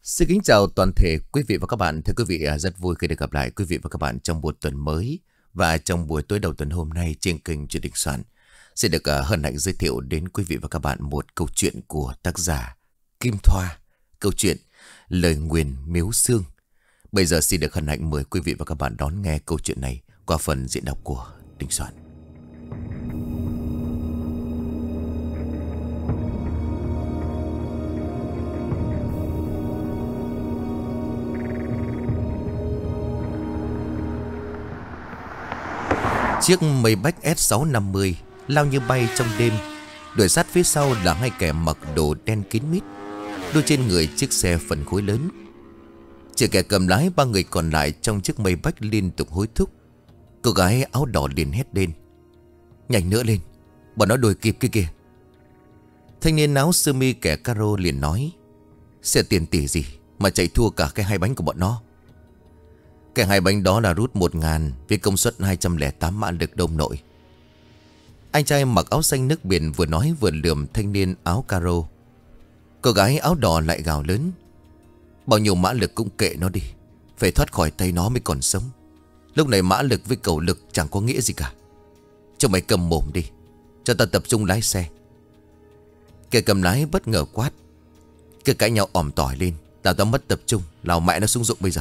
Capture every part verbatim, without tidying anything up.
Xin kính chào toàn thể quý vị và các bạn. Thưa quý vị, à, rất vui khi được gặp lại quý vị và các bạn trong một tuần mới. Và trong buổi tối đầu tuần hôm nay trên kênh Chuyện Đình Soạn sẽ được uh, hân hạnh giới thiệu đến quý vị và các bạn một câu chuyện của tác giả Kim Thoa. Câu chuyện Lời Nguyền Miếu Xương. Bây giờ xin được hân hạnh mời quý vị và các bạn đón nghe câu chuyện này qua phần diễn đọc của Đình Soạn. Chiếc mây bách S sáu năm mươi lao như bay trong đêm. Đuổi sát phía sau là hai kẻ mặc đồ đen kín mít, đôi trên người chiếc xe phần khối lớn. Chỉ kẻ cầm lái, ba người còn lại trong chiếc mây bách liên tục hối thúc. Cô gái áo đỏ liền hét lên: "Nhanh nữa lên, bọn nó đuổi kịp kia kìa." Thanh niên áo sơ mi kẻ caro liền nói: "Xe tiền tỷ gì mà chạy thua cả cái hai bánh của bọn nó." Cái hai bánh đó là rút một ngàn với công suất hai trăm lẻ tám mã lực đồng nội. Anh trai mặc áo xanh nước biển vừa nói vừa lườm thanh niên áo caro. Cô gái áo đỏ lại gào lớn: "Bao nhiêu mã lực cũng kệ nó đi, phải thoát khỏi tay nó mới còn sống. Lúc này mã lực với cầu lực chẳng có nghĩa gì cả. Cho mày cầm mồm đi, cho ta tập trung lái xe." Kẻ cầm lái bất ngờ quát: "Cứ cãi nhau ỏm tỏi lên, làm tao mất tập trung, lao mẹ nó xuống ruộng bây giờ."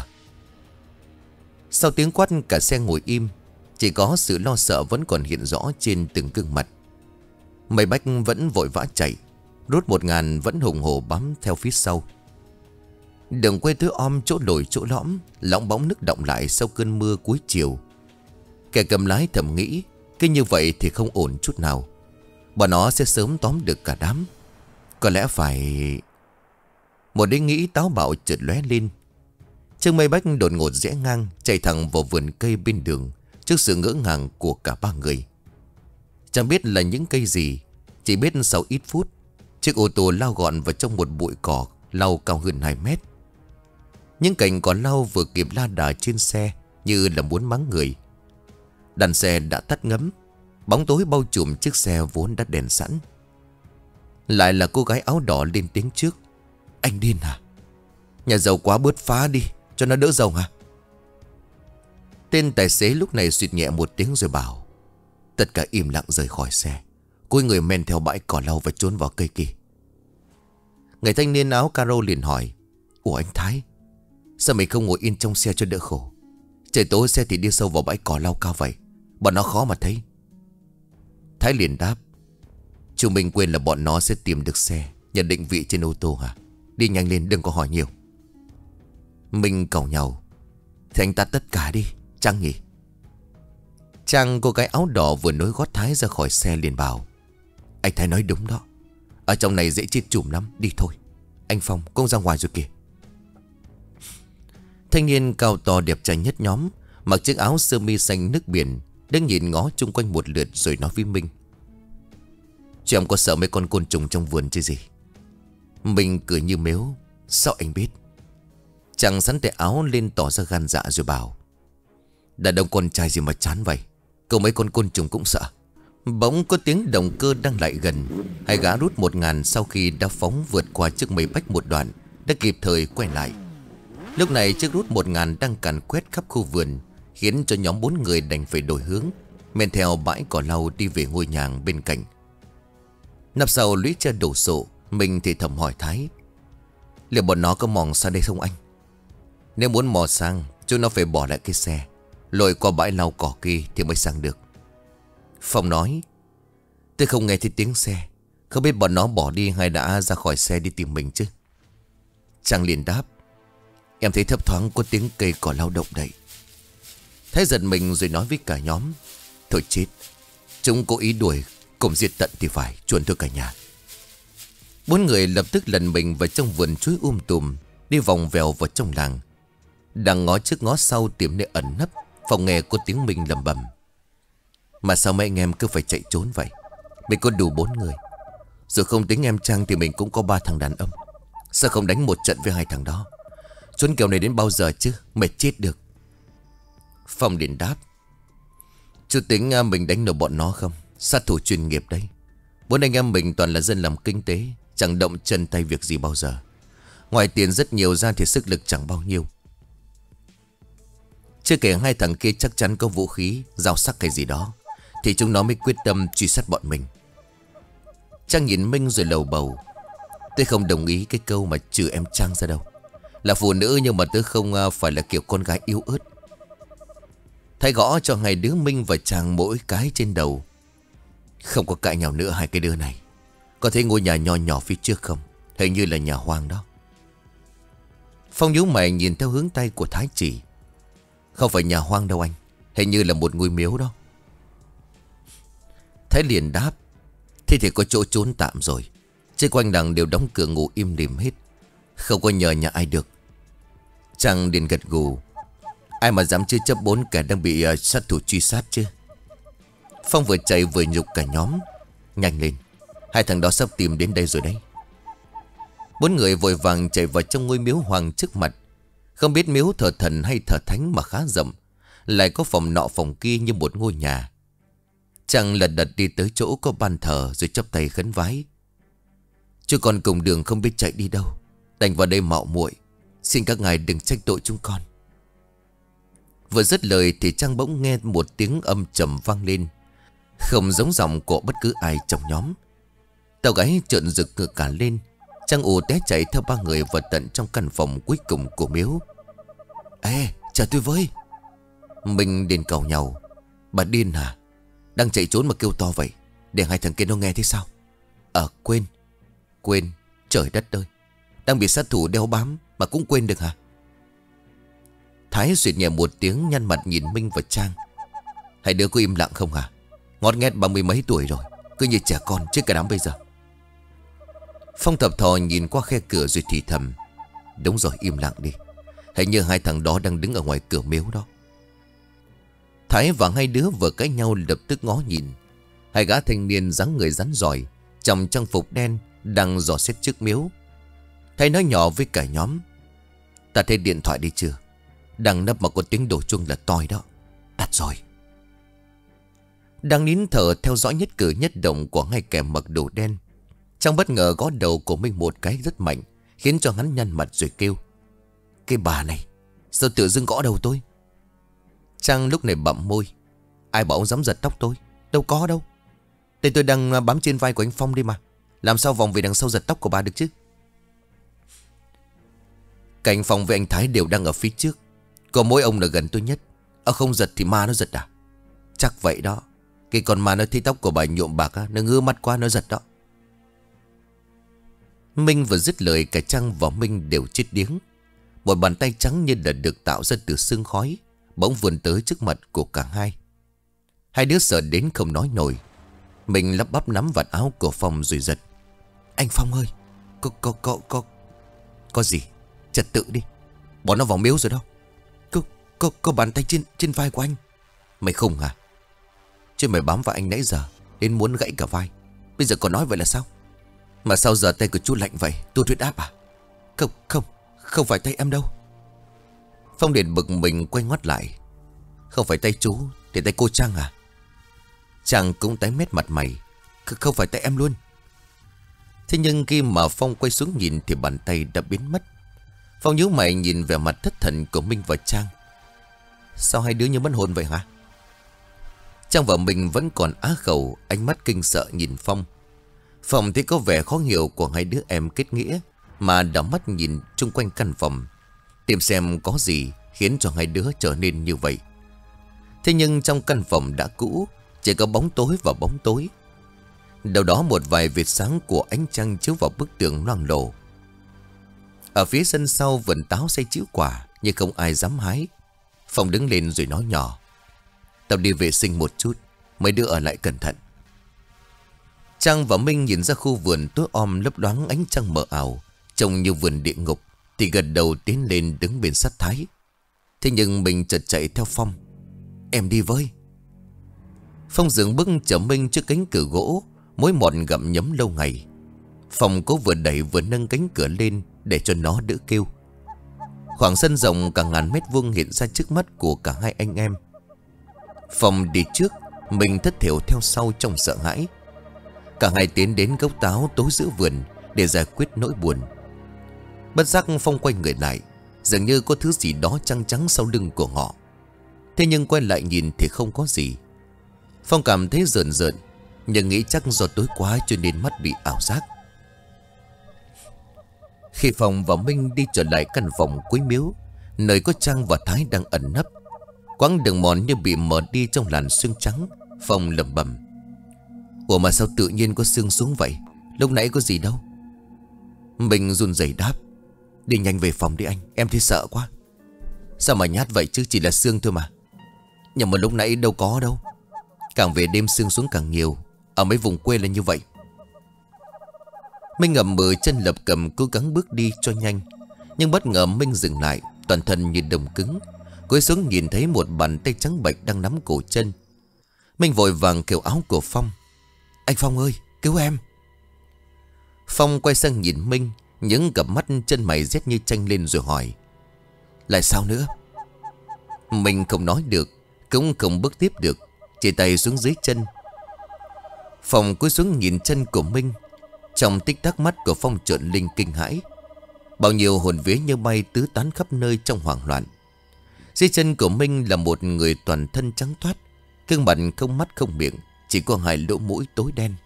Sau tiếng quát, cả xe ngồi im. Chỉ có sự lo sợ vẫn còn hiện rõ trên từng gương mặt. Mây bách vẫn vội vã chạy, rút một ngàn vẫn hùng hổ bám theo phía sau. Đường quay thứ om, chỗ đồi chỗ lõm, lóng bóng nước đọng lại sau cơn mưa cuối chiều. Kẻ cầm lái thầm nghĩ, cứ như vậy thì không ổn chút nào. Bọn nó sẽ sớm tóm được cả đám. Có lẽ phải... Một ý nghĩ táo bạo chợt lóe lên. Chiếc mây bách đột ngột rẽ ngang, chạy thẳng vào vườn cây bên đường, trước sự ngỡ ngàng của cả ba người. Chẳng biết là những cây gì, chỉ biết sau ít phút, chiếc ô tô lao gọn vào trong một bụi cỏ lau cao hơn hai mét. Những cành cỏ lau vừa kịp la đà trên xe như là muốn mắng người. Đàn xe đã tắt ngấm, bóng tối bao trùm chiếc xe vốn đã đèn sẵn. Lại là cô gái áo đỏ lên tiếng trước: "Anh điên hả? Nhà giàu quá bớt phá đi, cho nó đỡ giàu hả?" Tên tài xế lúc này suýt nhẹ một tiếng rồi bảo: "Tất cả im lặng rời khỏi xe, cúi người men theo bãi cỏ lau và trốn vào cây kia." Người thanh niên áo caro liền hỏi: "Ủa anh Thái, sao mày không ngồi yên trong xe cho đỡ khổ? Trời tối xe thì đi sâu vào bãi cỏ lau cao vậy, bọn nó khó mà thấy." Thái liền đáp: "Chúng mình quên là bọn nó sẽ tìm được xe, nhận định vị trên ô tô hả? Đi nhanh lên, đừng có hỏi nhiều." Mình càu nhau: "Thì anh ta tất cả đi, Trang nhỉ?" Trang, cô gái áo đỏ vừa nối gót Thái ra khỏi xe liền bảo: "Anh Thái nói đúng đó, ở trong này dễ chết chùm lắm, đi thôi. Anh Phong cũng ra ngoài rồi kìa." Thanh niên cao to đẹp trai nhất nhóm, mặc chiếc áo sơ mi xanh nước biển, đang nhìn ngó chung quanh một lượt rồi nói với Minh: "Chứ em có sợ mấy con côn trùng trong vườn chứ gì?" Mình cười như mếu: "Sao anh biết?" Chàng sắn tay áo lên tỏ ra gan dạ rồi bảo: "Đàn ông con trai gì mà chán vậy, cậu mấy con côn trùng cũng sợ." Bỗng có tiếng động cơ đang lại gần. Hai gã rút một ngàn sau khi đã phóng vượt qua chiếc mây bách một đoạn đã kịp thời quay lại. Lúc này chiếc rút một ngàn đang càn quét khắp khu vườn, khiến cho nhóm bốn người đành phải đổi hướng, men theo bãi cỏ lau đi về ngôi nhà bên cạnh. Nằm sau lũy tre đổ sộ, mình thì thầm hỏi Thái: "Liệu bọn nó có mò sang đây không anh?" "Nếu muốn mò sang, chúng nó phải bỏ lại cái xe, lội qua bãi lau cỏ kia thì mới sang được." Phong nói: "Tôi không nghe thấy tiếng xe, không biết bọn nó bỏ đi hay đã ra khỏi xe đi tìm mình chứ." Trang liền đáp: "Em thấy thấp thoáng có tiếng cây cỏ lau động đậy." Thái giật mình rồi nói với cả nhóm: "Thôi chết, chúng cố ý đuổi, cùng diệt tận thì phải, chuồn thôi cả nhà." Bốn người lập tức lần mình vào trong vườn chuối um tùm, đi vòng vèo vào trong làng. Đang ngó trước ngó sau tìm nơi ẩn nấp, Phong nghe có tiếng Minh lầm bầm: "Mà sao mấy anh em cứ phải chạy trốn vậy? Mình có đủ bốn người, rồi không tính em Trang thì mình cũng có ba thằng đàn ông. Sao không đánh một trận với hai thằng đó? Trốn kiểu này đến bao giờ chứ, mệt chết được." Phong liền đáp: "Chú tính mình đánh nổi bọn nó không? Sát thủ chuyên nghiệp đấy. Bốn anh em mình toàn là dân làm kinh tế, chẳng động chân tay việc gì bao giờ. Ngoài tiền rất nhiều ra thì sức lực chẳng bao nhiêu. Chưa kể hai thằng kia chắc chắn có vũ khí, dao sắc hay gì đó, thì chúng nó mới quyết tâm truy sát bọn mình. Trang nhìn Minh rồi lầu bầu. Tôi không đồng ý cái câu mà trừ em Trang ra đâu. Là phụ nữ nhưng mà tôi không phải là kiểu con gái yếu ớt. Thái gõ cho hai đứa Minh và Trang mỗi cái trên đầu. Không có cãi nhau nữa hai cái đứa này. Có thấy ngôi nhà nhỏ nhỏ phía trước không? Hình như là nhà hoang đó. Phong nhíu mày nhìn theo hướng tay của Thái chỉ. Không phải nhà hoang đâu anh. Hình như là một ngôi miếu đó. Thái liền đáp. Thế thì có chỗ trốn tạm rồi. Trên quanh đằng đều đóng cửa ngủ im lìm hết. Không có nhờ nhà ai được. Trang liền gật gù. Ai mà dám chưa chấp bốn kẻ đang bị uh, sát thủ truy sát chứ. Phong vừa chạy vừa nhục cả nhóm. Nhanh lên, hai thằng đó sắp tìm đến đây rồi đấy. Bốn người vội vàng chạy vào trong ngôi miếu hoang trước mặt. Không biết miếu thờ thần hay thờ thánh mà khá rộng, lại có phòng nọ phòng kia như một ngôi nhà. Chàng lật đật đi tới chỗ có bàn thờ rồi chắp tay khấn vái. Chứ còn cùng đường không biết chạy đi đâu, đành vào đây mạo muội, xin các ngài đừng trách tội chúng con. Vừa dứt lời thì Trang bỗng nghe một tiếng âm trầm vang lên, không giống giọng của bất cứ ai trong nhóm. Tàu gáy trợn rực ngược cả lên. Trang ù té chạy theo ba người vào tận trong căn phòng cuối cùng của miếu. Ê, chờ tôi với. Mình đến cầu nhau. Bà điên hả? Đang chạy trốn mà kêu to vậy, để hai thằng kia nó nghe thế sao? Ờ quên. Quên, trời đất ơi, đang bị sát thủ đeo bám mà cũng quên được hả? Thái suyệt nhẹ một tiếng, nhăn mặt nhìn Minh và Trang. Hai đứa có im lặng không hả? Ngót nghét ba mươi mấy tuổi rồi, cứ như trẻ con chứ cả đám bây giờ. Phong thập thò nhìn qua khe cửa rồi thì thầm. Đúng rồi, im lặng đi. Hãy như hai thằng đó đang đứng ở ngoài cửa miếu đó. Thái và hai đứa vừa cãi nhau lập tức ngó nhìn. Hai gã thanh niên dáng người rắn giỏi, trong trang phục đen, đang dò xét trước miếu. Thái nói nhỏ với cả nhóm. Ta thấy điện thoại đi chưa? Đang nấp mà có tiếng đổ chuông là toi đó. Đặt rồi. Đang nín thở theo dõi nhất cử nhất động của hai kẻ mặc đồ đen. Trang bất ngờ gõ đầu của Minh một cái rất mạnh, khiến cho hắn nhăn mặt rồi kêu. Cái bà này, sao tự dưng gõ đầu tôi? Trang lúc này bặm môi. Ai bảo ông dám giật tóc tôi? Đâu có đâu. Tay tôi đang bám trên vai của anh Phong đi mà. Làm sao vòng về đằng sau giật tóc của bà được chứ? Cả anh Phong với anh Thái đều đang ở phía trước. Có mỗi ông là gần tôi nhất. Ở không giật thì ma nó giật à? Chắc vậy đó. Cái con ma nó thấy tóc của bà nhuộm bạc á, nó ngứa mắt quá nó giật đó. Minh vừa dứt lời, cả Trang và Minh đều chết điếng. Một bàn tay trắng như là được tạo ra từ sương khói bỗng vươn tới trước mặt của cả hai. Hai đứa sợ đến không nói nổi. Mình lắp bắp nắm vạt áo của Phong rồi giật. Anh Phong ơi, Có có có có Có gì? Trật tự đi. Bọn nó vào miếu rồi đâu. Có có có bàn tay trên trên vai của anh. Mày khùng hả? Chứ mày bám vào anh nãy giờ đến muốn gãy cả vai, bây giờ còn nói vậy là sao? Mà sao giờ tay của chú lạnh vậy? Tôi huyết áp à? Không không Không phải tay em đâu. Phong Điền bực mình quay ngoắt lại. Không phải tay chú thì tay cô Trang à? Trang cũng tái mét mặt mày. Không phải tay em luôn. Thế nhưng khi mà Phong quay xuống nhìn thì bàn tay đã biến mất. Phong nhíu mày nhìn vẻ mặt thất thần của Minh và Trang. Sao hai đứa như mất hồn vậy hả? Trang và mình vẫn còn á khẩu, ánh mắt kinh sợ nhìn Phong. Phong thấy có vẻ khó hiểu của hai đứa em kết nghĩa, mà đảo mắt nhìn chung quanh căn phòng, tìm xem có gì khiến cho hai đứa trở nên như vậy. Thế nhưng trong căn phòng đã cũ, chỉ có bóng tối và bóng tối. Đâu đó một vài vệt sáng của ánh trăng chiếu vào bức tường loang lổ. Ở phía sân sau vườn táo xây chữ quả, nhưng không ai dám hái. Phong đứng lên rồi nói nhỏ. Tao đi vệ sinh một chút, mấy đứa ở lại cẩn thận. Trang và Minh nhìn ra khu vườn tối om lấp loáng ánh trăng mờ ảo, trông như vườn địa ngục, thì gật đầu tiến lên đứng bên sát Thái. Thế nhưng mình chợt chạy theo Phong. Em đi với. Phong dừng bước chở Minh trước cánh cửa gỗ, mối mòn gặm nhấm lâu ngày. Phong cố vừa đẩy vừa nâng cánh cửa lên để cho nó đỡ kêu. Khoảng sân rộng cả ngàn mét vuông hiện ra trước mắt của cả hai anh em. Phong đi trước, mình thất thểu theo sau trong sợ hãi. Cả hai tiến đến gốc táo tối giữa vườn để giải quyết nỗi buồn. Bất giác Phong quay người lại, dường như có thứ gì đó trắng trắng sau lưng của họ. Thế nhưng quay lại nhìn thì không có gì. Phong cảm thấy rợn rợn, nhưng nghĩ chắc do tối quá cho nên mắt bị ảo giác. Khi Phong và Minh đi trở lại căn phòng cuối miếu, nơi có Trang và Thái đang ẩn nấp, quãng đường mòn như bị mở đi trong làn sương trắng. Phong lẩm bẩm: ủa mà sao tự nhiên có sương xuống vậy? Lúc nãy có gì đâu. Mình run rẩy đáp: đi nhanh về phòng đi anh, em thấy sợ quá. Sao mà nhát vậy chứ, chỉ là sương thôi mà. Nhưng mà lúc nãy đâu có đâu. Càng về đêm sương xuống càng nhiều. Ở mấy vùng quê là như vậy. Minh ngậm mờ chân lập cầm, cố gắng bước đi cho nhanh. Nhưng bất ngờ Minh dừng lại, toàn thân như đồng cứng. Cúi xuống nhìn thấy một bàn tay trắng bệch đang nắm cổ chân. Minh vội vàng kêu áo của Phong: anh Phong ơi, cứu em. Phong quay sang nhìn Minh, những cặp mắt chân mày rét như chanh lên rồi hỏi: lại sao nữa? Minh không nói được, cũng không bước tiếp được, chỉ tay xuống dưới chân. Phong cúi xuống nhìn chân của Minh. Trong tích tắc mắt của Phong trợn linh kinh hãi. Bao nhiêu hồn vía như bay tứ tán khắp nơi trong hoảng loạn. Dưới chân của Minh là một người toàn thân trắng toát, gương mặt không mắt không miệng, chỉ có hai lỗ mũi tối đen.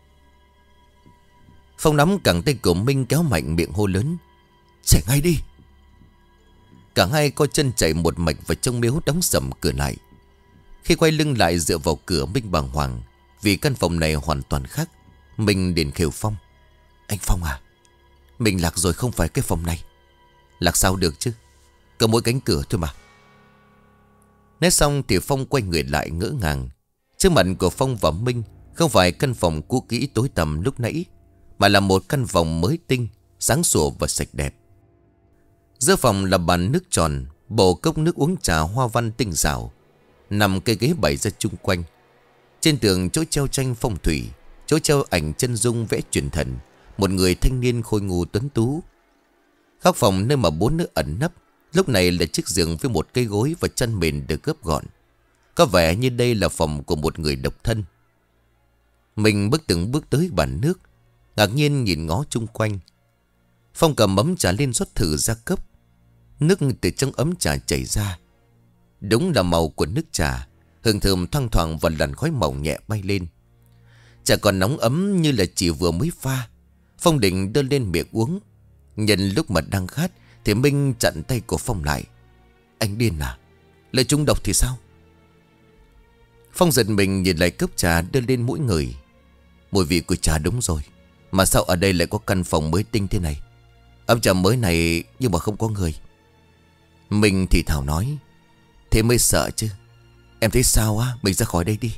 Phong nắm cẳng tay của Minh kéo mạnh miệng hô lớn: chạy ngay đi. Cả hai co chân chạy một mạch vào trong miếu, đóng sầm cửa lại. Khi quay lưng lại dựa vào cửa, Minh bàng hoàng, vì căn phòng này hoàn toàn khác. Minh liền kêu Phong: anh Phong à, mình lạc rồi, không phải cái phòng này. Lạc sao được chứ, có mỗi cánh cửa thôi mà. Nói xong thì Phong quay người lại ngỡ ngàng. Trước mặt của Phong và Minh không phải căn phòng cũ kỹ tối tăm lúc nãy, mà là một căn phòng mới tinh, sáng sủa và sạch đẹp. Giữa phòng là bàn nước tròn, bầu cốc nước uống trà hoa văn tinh xảo, nằm cây ghế bày ra chung quanh. Trên tường chỗ treo tranh phong thủy, chỗ treo ảnh chân dung vẽ truyền thần, một người thanh niên khôi ngô tuấn tú. Góc phòng nơi mà bốn nữ ẩn nấp lúc này là chiếc giường với một cây gối và chăn mền được gấp gọn. Có vẻ như đây là phòng của một người độc thân. Mình bước từng bước tới bàn nước, ngạc nhiên nhìn ngó chung quanh. Phong cầm ấm trà lên rót thử ra cốc. Nước từ trong ấm trà chảy ra. Đúng là màu của nước trà, hương thơm thoang thoảng và làn khói mỏng nhẹ bay lên. Trà còn nóng ấm như là chỉ vừa mới pha. Phong định đưa lên miệng uống. Nhân lúc mà đang khát thì Minh chặn tay của Phong lại: anh điên à, lại trúng độc thì sao? Phong giật mình nhìn lại cốc trà đưa lên mũi người. Mùi vị của trà đúng rồi, mà sao ở đây lại có căn phòng mới tinh thế này? Ấm trà mới này nhưng mà không có người. Mình thì thào nói: thế mới sợ chứ. Em thấy sao á, mình ra khỏi đây đi.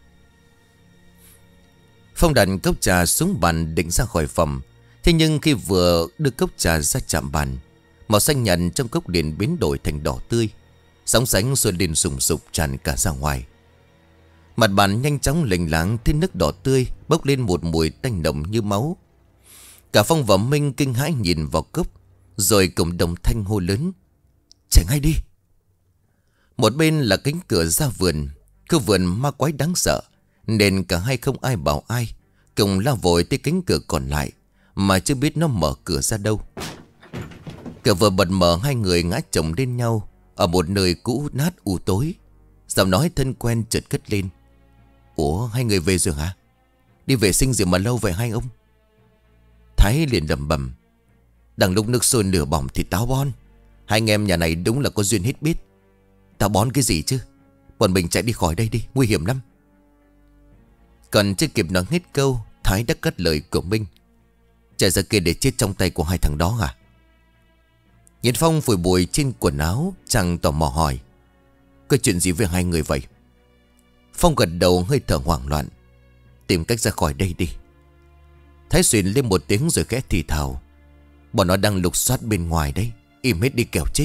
Phong đặt cốc trà xuống bàn định ra khỏi phòng. Thế nhưng khi vừa đưa cốc trà ra chạm bàn, màu xanh nhạt trong cốc liền biến đổi thành đỏ tươi, sóng sánh xuôi lên sùng sục tràn cả ra ngoài. Mặt bàn nhanh chóng lềnh láng, thấy nước đỏ tươi bốc lên một mùi tanh nồng như máu. Cả Phong và Minh kinh hãi nhìn vào cốc, rồi cùng đồng thanh hô lớn: chạy ngay đi. Một bên là cánh cửa ra vườn. Khu vườn ma quái đáng sợ, nên cả hai không ai bảo ai, cùng lao vội tới cánh cửa còn lại, mà chưa biết nó mở cửa ra đâu. Cửa vừa bật mở, hai người ngã chồng lên nhau ở một nơi cũ nát u tối. Giọng nói thân quen chợt cất lên: ủa, hai người về rồi hả? Đi vệ sinh gì mà lâu vậy hai ông? Thái liền lẩm bẩm: đằng lúc nước sôi nửa bỏng thì táo bón. Hai anh em nhà này đúng là có duyên hết biết. Táo bón cái gì chứ, bọn mình chạy đi khỏi đây đi, nguy hiểm lắm. Còn chưa kịp nói hết câu, Thái đã cắt lời của Minh: chạy ra kia để chết trong tay của hai thằng đó à? Nhìn Phong phủi bụi trên quần áo, chàng tò mò hỏi: có chuyện gì với hai người vậy? Phong gật đầu hơi thở hoảng loạn: tìm cách ra khỏi đây đi. Thái xuyên lên một tiếng rồi khẽ thì thào: bọn nó đang lục soát bên ngoài đấy, im hết đi kẻo chết.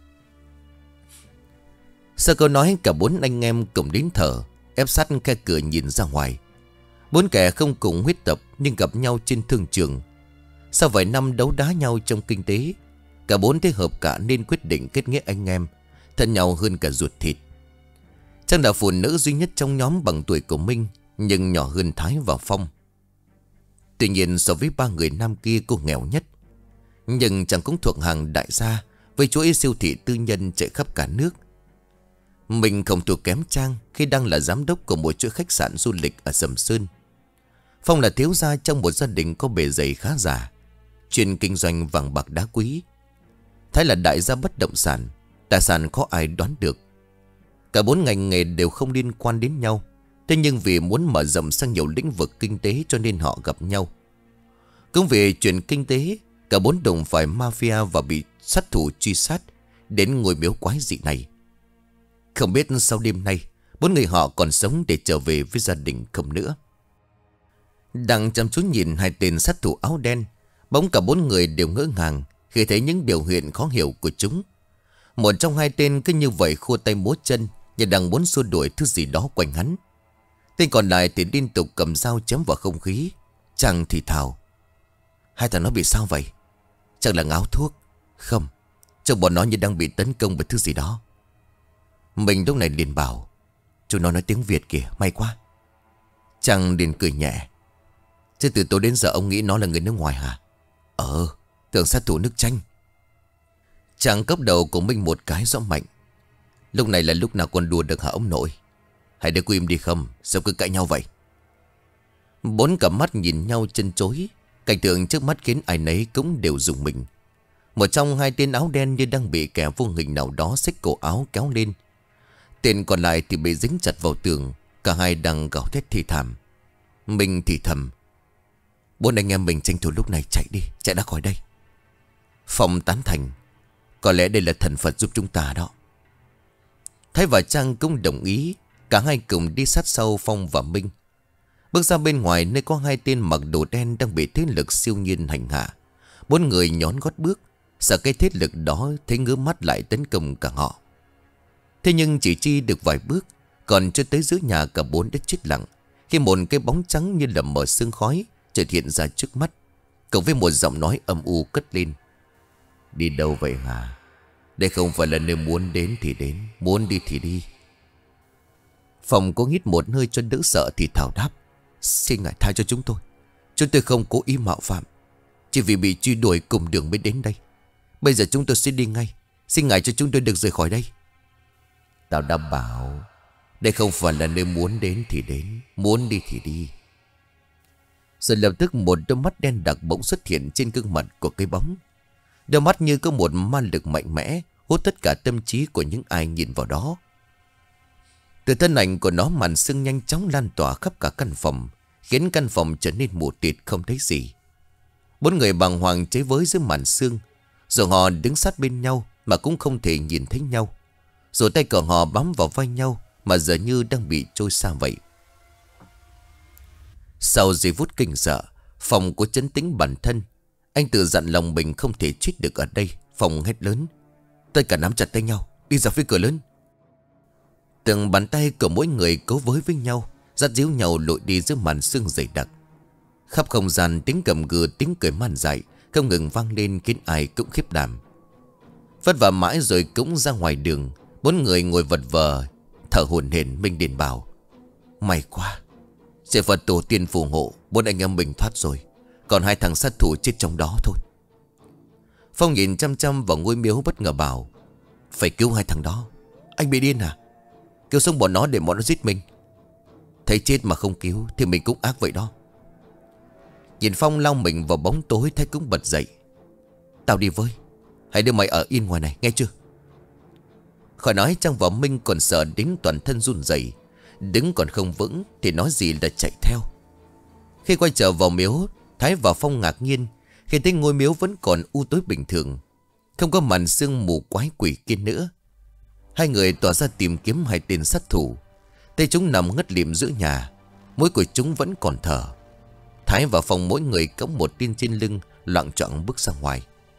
Sau câu nói, cả bốn anh em cùng đến thở, ép sát khe cửa nhìn ra ngoài. Bốn kẻ không cùng huyết tập nhưng gặp nhau trên thương trường. Sau vài năm đấu đá nhau trong kinh tế, cả bốn thấy hợp cả nên quyết định kết nghĩa anh em, thân nhau hơn cả ruột thịt. Trang là phụ nữ duy nhất trong nhóm bằng tuổi của Minh, nhưng nhỏ hơn Thái và Phong. Tuy nhiên so với ba người nam kia, cô nghèo nhất. Nhưng chàng cũng thuộc hàng đại gia với chuỗi siêu thị tư nhân chạy khắp cả nước. Mình không thua kém Trang khi đang là giám đốc của một chuỗi khách sạn du lịch ở Sầm Sơn. Phong là thiếu gia trong một gia đình có bề dày khá giả, chuyên kinh doanh vàng bạc đá quý. Thái là đại gia bất động sản, tài sản khó ai đoán được. Cả bốn ngành nghề đều không liên quan đến nhau, thế nhưng vì muốn mở rộng sang nhiều lĩnh vực kinh tế cho nên họ gặp nhau. Cũng vì chuyện kinh tế, cả bốn đụng phải mafia và bị sát thủ truy sát đến ngôi miếu quái dị này. Không biết sau đêm nay bốn người họ còn sống để trở về với gia đình không nữa. Đang chăm chú nhìn hai tên sát thủ áo đen, bỗng cả bốn người đều ngỡ ngàng khi thấy những biểu hiện khó hiểu của chúng. Một trong hai tên cứ như vậy khua tay múa chân, như đang muốn xua đuổi thứ gì đó quanh hắn. Tên còn lại thì liên tục cầm dao chém vào không khí. Chàng thì thào: hai thằng nó bị sao vậy? Chắc là ngáo thuốc. Không, trông bọn nó như đang bị tấn công bởi thứ gì đó. Mình lúc này liền bảo: chúng nó nói tiếng Việt kìa, may quá. Chàng liền cười nhẹ: chứ từ tối đến giờ ông nghĩ nó là người nước ngoài hả? Ờ, tưởng sát thủ nước Chanh. Chàng cấp đầu của mình một cái rõ mạnh: lúc này là lúc nào còn đùa được hả ông nội? Hãy để quy im đi không, sao cứ cãi nhau vậy? Bốn cặp mắt nhìn nhau chân chối. Cảnh tượng trước mắt khiến ai nấy cũng đều rùng mình. Một trong hai tên áo đen như đang bị kẻ vô hình nào đó xách cổ áo kéo lên. Tên còn lại thì bị dính chặt vào tường. Cả hai đang gào thét thì thảm. Mình thì thầm: bốn anh em mình tranh thủ lúc này chạy đi, chạy ra khỏi đây. Phong tán thành: có lẽ đây là thần Phật giúp chúng ta đó. Thái và Trang cũng đồng ý. Cả hai cùng đi sát sau Phong và Minh. Bước ra bên ngoài nơi có hai tên mặc đồ đen đang bị thế lực siêu nhiên hành hạ. Bốn người nhón gót bước, sợ cái thế lực đó thấy ngứa mắt lại tấn công cả họ. Thế nhưng chỉ chi được vài bước, còn chưa tới giữa nhà cả bốn đã chết lặng khi một cái bóng trắng như là mở sương khói chợt hiện ra trước mắt, cộng với một giọng nói âm u cất lên: đi đâu vậy hả? Đây không phải là nơi muốn đến thì đến, muốn đi thì đi. Phong có hít một hơi cho đỡ sợ thì thào đáp: xin ngài tha cho chúng tôi. Chúng tôi không cố ý mạo phạm, chỉ vì bị truy đuổi cùng đường mới đến đây. Bây giờ chúng tôi sẽ đi ngay. Xin ngài cho chúng tôi được rời khỏi đây. Tao đã bảo đây không phải là nơi muốn đến thì đến, muốn đi thì đi. Rồi lập tức một đôi mắt đen đặc bỗng xuất hiện trên gương mặt của cái bóng. Đôi mắt như có một ma lực mạnh mẽ hút tất cả tâm trí của những ai nhìn vào đó. Từ thân ảnh của nó, màn sương nhanh chóng lan tỏa khắp cả căn phòng, khiến căn phòng trở nên mù tịt không thấy gì. Bốn người bàng hoàng chế với dưới màn sương, rồi họ đứng sát bên nhau mà cũng không thể nhìn thấy nhau. Rồi tay của họ bám vào vai nhau mà giờ như đang bị trôi xa vậy. Sau giây phút kinh sợ, Phong có trấn tĩnh bản thân. Anh tự dặn lòng mình không thể chết được ở đây. Phong hét lớn: tất cả nắm chặt tay nhau, đi ra phía cửa lớn. Từng bàn tay của mỗi người cố với với nhau, dắt díu nhau lội đi giữa màn sương dày đặc. Khắp không gian tiếng gầm gừ, tiếng cười man dại không ngừng vang lên khiến ai cũng khiếp đảm. Vất vả mãi rồi cũng ra ngoài đường. Bốn người ngồi vật vờ thở hổn hển. Minh điền bảo: may quá, sẽ Phật tổ tiên phù hộ, bốn anh em mình thoát rồi. Còn hai thằng sát thủ chết trong đó thôi. Phong nhìn chăm chăm vào ngôi miếu bất ngờ bảo: phải cứu hai thằng đó. Anh bị điên à? Cứu sống bọn nó để bọn nó giết mình. Thấy chết mà không cứu thì mình cũng ác vậy đó. Nhìn Phong lao mình vào bóng tối, Thái cũng bật dậy: tao đi với, hãy đưa mày ở yên ngoài này, nghe chưa? Khỏi nói Trang và Minh còn sợ đến toàn thân run rẩy, đứng còn không vững thì nói gì là chạy theo. Khi quay trở vào miếu, Thái và Phong ngạc nhiên khi thấy ngôi miếu vẫn còn u tối bình thường, không có màn sương mù quái quỷ kia nữa. Hai người tỏa ra tìm kiếm hai tên sát thủ. Tay chúng nằm ngất lịm giữa nhà, mũi của chúng vẫn còn thở. Thái và Phong mỗi người cõng một tên trên lưng, loạng choạng bước ra ngoài.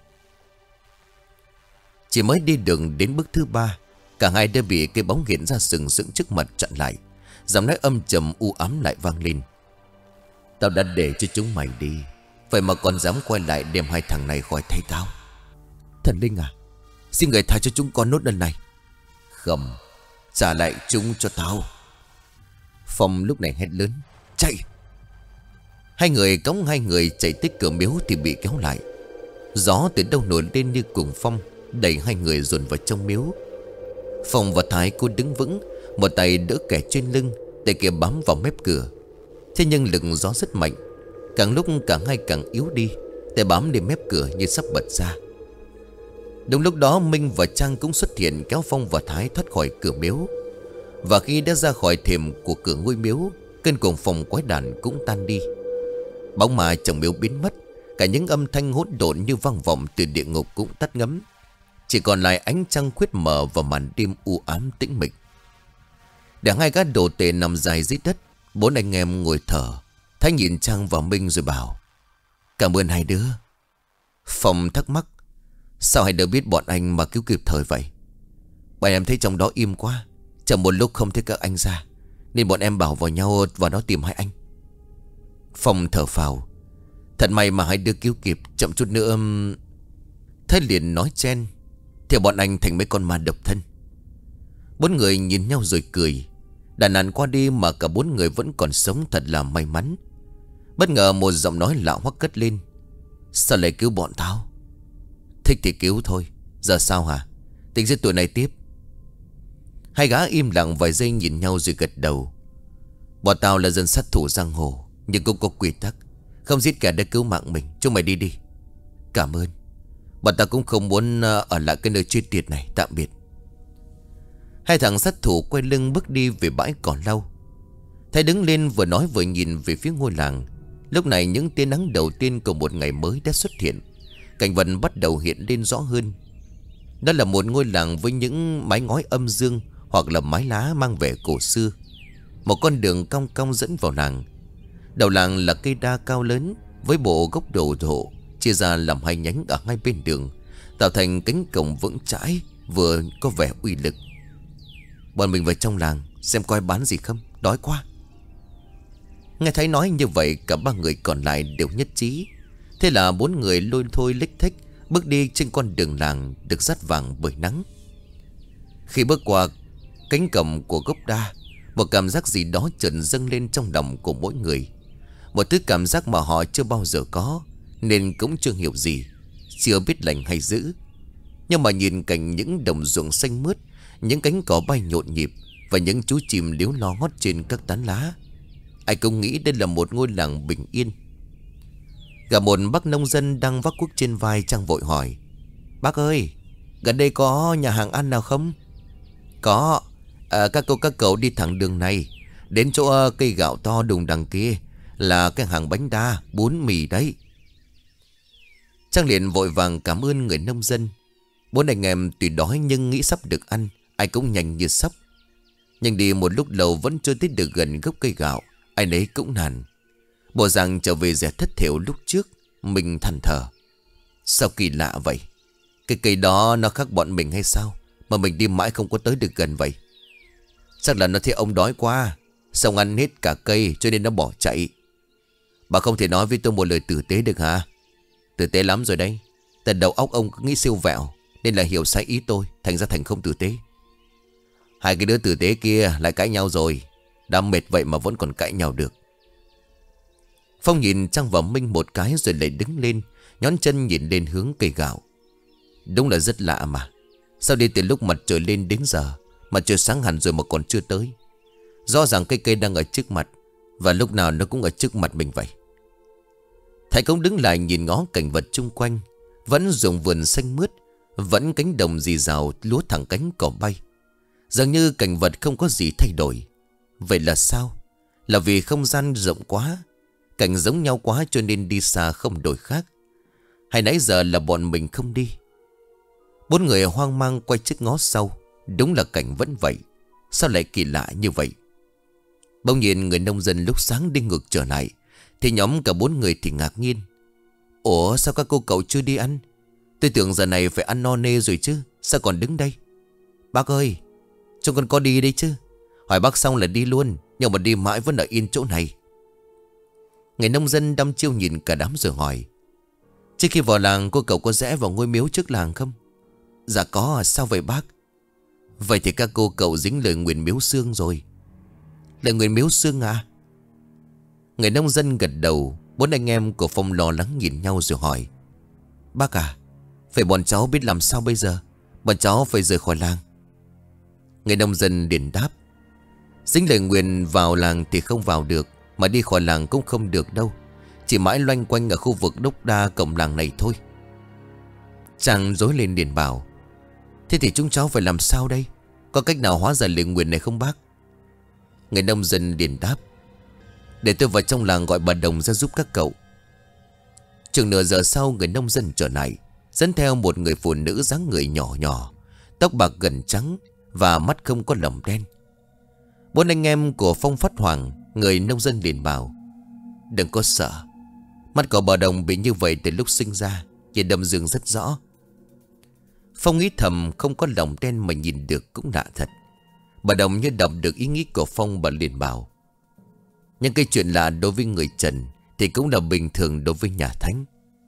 Chỉ mới đi đường đến bước thứ ba, cả hai đã bị cái bóng hiện ra sừng sững trước mặt chặn lại. Giọng nói âm trầm u ám lại vang lên: tao đã để cho chúng mày đi, vậy mà còn dám quay lại đem hai thằng này khỏi tay tao. Thần linh à, xin người tha cho chúng con nốt lần này. Không, trả lại chúng cho tao. Phong lúc này hét lớn: chạy! Hai người cõng hai người chạy tới cửa miếu thì bị kéo lại. Gió từ đâu nổi lên như cuồng phong, đẩy hai người dồn vào trong miếu. Phong và Thái cô đứng vững, một tay đỡ kẻ trên lưng, tay kia bám vào mép cửa. Thế nhưng lực gió rất mạnh, càng lúc cả hai càng yếu đi, tay bám lên mép cửa như sắp bật ra. Đúng lúc đó Minh và Trang cũng xuất hiện, kéo Phong và Thái thoát khỏi cửa miếu. Và khi đã ra khỏi thềm của cửa ngôi miếu, cơn cuồng phong quái đản cũng tan đi. Bóng ma trong miếu biến mất, cả những âm thanh hỗn độn như vang vọng từ địa ngục cũng tắt ngấm. Chỉ còn lại ánh trăng khuyết mờ và màn đêm u ám tĩnh mịch. Để hai gã đồ tể nằm dài dưới đất, bốn anh em ngồi thở. Thái nhìn Trang và Minh rồi bảo: "Cảm ơn hai đứa." Phong thắc mắc: "Sao hai đứa biết bọn anh mà cứu kịp thời vậy?" "Bọn em thấy trong đó im quá, chờ một lúc không thấy các anh ra, nên bọn em bảo vào nhau và nó tìm hai anh." Phong thở phào: "Thật may mà hai đứa cứu kịp, chậm chút nữa." Thái liền nói chen: "Thì bọn anh thành mấy con ma độc thân." Bốn người nhìn nhau rồi cười. Đàn nạn qua đi mà cả bốn người vẫn còn sống, thật là may mắn. Bất ngờ một giọng nói lạ hoắc cất lên: "Sao lại cứu bọn tao?" "Thích thì cứu thôi, giờ sao hả? Tính giết tụi này tiếp." Hai gã im lặng vài giây nhìn nhau rồi gật đầu. "Bọn tao là dân sát thủ giang hồ, nhưng cũng có quy tắc, không giết kẻ đã cứu mạng mình. Chúng mày đi đi." "Cảm ơn. Bọn tao cũng không muốn ở lại cái nơi chết tiệt này. Tạm biệt." Hai thằng sát thủ quay lưng bước đi về bãi cỏ lau. Thái đứng lên vừa nói vừa nhìn về phía ngôi làng. Lúc này những tia nắng đầu tiên của một ngày mới đã xuất hiện. Cảnh vật bắt đầu hiện lên rõ hơn. Đó là một ngôi làng với những mái ngói âm dương hoặc là mái lá mang vẻ cổ xưa. Một con đường cong cong dẫn vào làng. Đầu làng là cây đa cao lớn với bộ gốc đồ thổ chia ra làm hai nhánh ở hai bên đường, tạo thành cánh cổng vững chãi vừa có vẻ uy lực. "Bọn mình vào trong làng xem coi bán gì không, đói quá." Nghe thấy nói như vậy, cả ba người còn lại đều nhất trí. Thế là bốn người lôi thôi lếch thếch bước đi trên con đường làng được dắt vàng bởi nắng. Khi bước qua cánh cổng của gốc đa, một cảm giác gì đó chợt dâng lên trong lòng của mỗi người. Một thứ cảm giác mà họ chưa bao giờ có, nên cũng chưa hiểu gì, chưa biết lành hay dữ. Nhưng mà nhìn cảnh những đồng ruộng xanh mướt, những cánh cỏ bay nhộn nhịp và những chú chim líu lo hót trên các tán lá, ai cũng nghĩ đây là một ngôi làng bình yên. Gặp một bác nông dân đang vác cuốc trên vai, Trang vội hỏi: "Bác ơi, gần đây có nhà hàng ăn nào không?" "Có, à, các cô các cậu đi thẳng đường này, đến chỗ uh, cây gạo to đùng đằng kia là cái hàng bánh đa, bún mì đấy." Trang liền vội vàng cảm ơn người nông dân. Bốn anh em tuy đói nhưng nghĩ sắp được ăn, ai cũng nhanh như sóc. Nhưng đi một lúc lâu vẫn chưa tới được gần gốc cây gạo, ai nấy cũng nản. Bộ rằng trở về vẻ thất thểu lúc trước. Mình than thở: "Sao kỳ lạ vậy? Cái cây đó nó khác bọn mình hay sao mà mình đi mãi không có tới được gần vậy? Chắc là nó thấy ông đói quá, xong ăn hết cả cây cho nên nó bỏ chạy." "Bà không thể nói với tôi một lời tử tế được hả?" "Tử tế lắm rồi đấy. Tận đầu óc ông cứ nghĩ siêu vẹo, nên là hiểu sai ý tôi, thành ra thành không tử tế." "Hai cái đứa tử tế kia lại cãi nhau rồi. Đã mệt vậy mà vẫn còn cãi nhau được." Phong nhìn Trang và Minh một cái rồi lại đứng lên, nhón chân nhìn lên hướng cây gạo. Đúng là rất lạ mà. Sao đi từ lúc mặt trời lên đến giờ, mặt trời sáng hẳn rồi mà còn chưa tới? Rõ ràng cây cây đang ở trước mặt, và lúc nào nó cũng ở trước mặt mình vậy. Thầy cũng đứng lại nhìn ngó cảnh vật chung quanh. Vẫn ruộng vườn xanh mướt, vẫn cánh đồng rì rào lúa thẳng cánh cỏ bay. Dường như cảnh vật không có gì thay đổi. Vậy là sao? Là vì không gian rộng quá, cảnh giống nhau quá cho nên đi xa không đổi khác? Hay nãy giờ là bọn mình không đi? Bốn người hoang mang quay trước ngó sau. Đúng là cảnh vẫn vậy, sao lại kỳ lạ như vậy? Bỗng nhiên người nông dân lúc sáng đi ngược trở lại, thì nhóm cả bốn người thì ngạc nhiên. "Ủa sao các cô cậu chưa đi ăn? Tôi tưởng giờ này phải ăn no nê rồi chứ, sao còn đứng đây?" "Bác ơi, chúng con có đi đây chứ?" Hỏi bác xong là đi luôn, nhưng mà đi mãi vẫn ở yên chỗ này. Người nông dân đăm chiêu nhìn cả đám rồi hỏi: "Trước khi vào làng cô cậu có rẽ vào ngôi miếu trước làng không?" "Dạ có. Sao vậy bác?" "Vậy thì các cô cậu dính lời nguyền miếu xương rồi." "Lời nguyền miếu xương à?" Người nông dân gật đầu. Bốn anh em của Phong lo lắng nhìn nhau rồi hỏi: Bác à, phải bọn cháu biết làm sao bây giờ? Bọn cháu phải rời khỏi làng. Người nông dân liền đáp: dính lời nguyền vào làng thì không vào được, mà đi khỏi làng cũng không được đâu. Chỉ mãi loanh quanh ở khu vực đốc đa cổng làng này thôi. Chàng rối lên liền bảo: thế thì chúng cháu phải làm sao đây? Có cách nào hóa giải lời nguyền này không bác? Người nông dân liền đáp: để tôi vào trong làng gọi bà Đồng ra giúp các cậu. Chừng nửa giờ sau, người nông dân trở lại, dẫn theo một người phụ nữ dáng người nhỏ nhỏ, tóc bạc gần trắng và mắt không có lồng đen. Bốn anh em của Phong phát hoảng. Người nông dân liền bảo: đừng có sợ. Mắt của bà Đồng bị như vậy từ lúc sinh ra, nhìn đâm dương rất rõ. Phong nghĩ thầm, không có lồng đen mà nhìn được cũng lạ thật. Bà Đồng như đọc được ý nghĩ của Phong, bà liền bảo: những cái chuyện lạ đối với người trần thì cũng là bình thường đối với nhà thánh.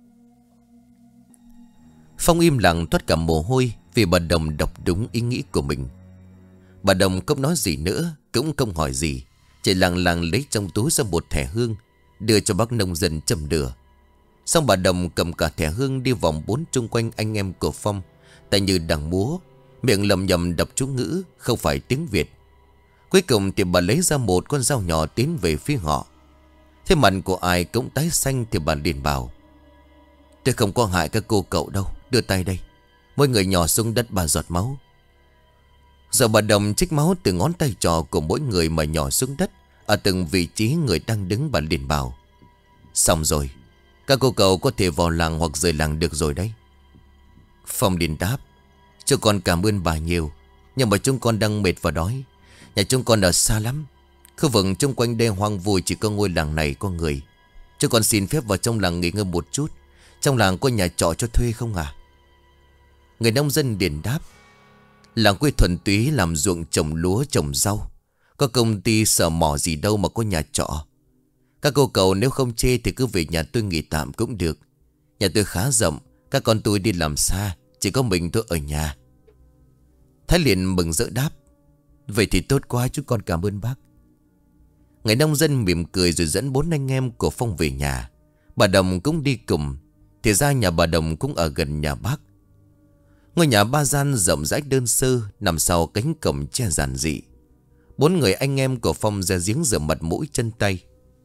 Phong im lặng toát cả mồ hôi vì bà Đồng đọc đúng ý nghĩ của mình. Bà Đồng không nói gì nữa, cũng không hỏi gì, chỉ lặng lặng lấy trong túi ra một thẻ hương, đưa cho bác nông dân châm lửa. Xong bà Đồng cầm cả thẻ hương đi vòng bốn chung quanh anh em của Phong, tay như đang múa, miệng lầm nhầm đọc chú ngữ không phải tiếng Việt. Cuối cùng thì bà lấy ra một con dao nhỏ tiến về phía họ. Thế mặt của ai cũng tái xanh thì bà liền bảo: tôi không có hại các cô cậu đâu, đưa tay đây. Mỗi người nhỏ xuống đất ba giọt máu. Giờ bà Đồng trích máu từ ngón tay trỏ của mỗi người mà nhỏ xuống đất, ở từng vị trí người đang đứng. Bà liền bảo: xong rồi, các cô cậu có thể vào làng hoặc rời làng được rồi đấy. Phong liền đáp: chúng con cảm ơn bà nhiều, nhưng mà chúng con đang mệt và đói. Nhà chúng con ở xa lắm, khu vực chung quanh đây hoang vu, chỉ có ngôi làng này có người. Chúng con xin phép vào trong làng nghỉ ngơi một chút. Trong làng có nhà trọ cho thuê không à? Người nông dân liền đáp: làng quê thuần túy làm ruộng trồng lúa trồng rau, có công ty sở mỏ gì đâu mà có nhà trọ. Các cô cậu nếu không chê thì cứ về nhà tôi nghỉ tạm cũng được. Nhà tôi khá rộng, các con tôi đi làm xa, chỉ có mình tôi ở nhà. Thái liền mừng rỡ đáp: vậy thì tốt quá, chúng con cảm ơn bác. Người nông dân mỉm cười rồi dẫn bốn anh em của Phong về nhà. Bà Đồng cũng đi cùng. Thì ra nhà bà Đồng cũng ở gần nhà bác. Ngôi nhà ba gian rộng rãi đơn sơ, nằm sau cánh cổng tre giản dị. Bốn người anh em của Phong ra giếng rửa mặt mũi chân tay,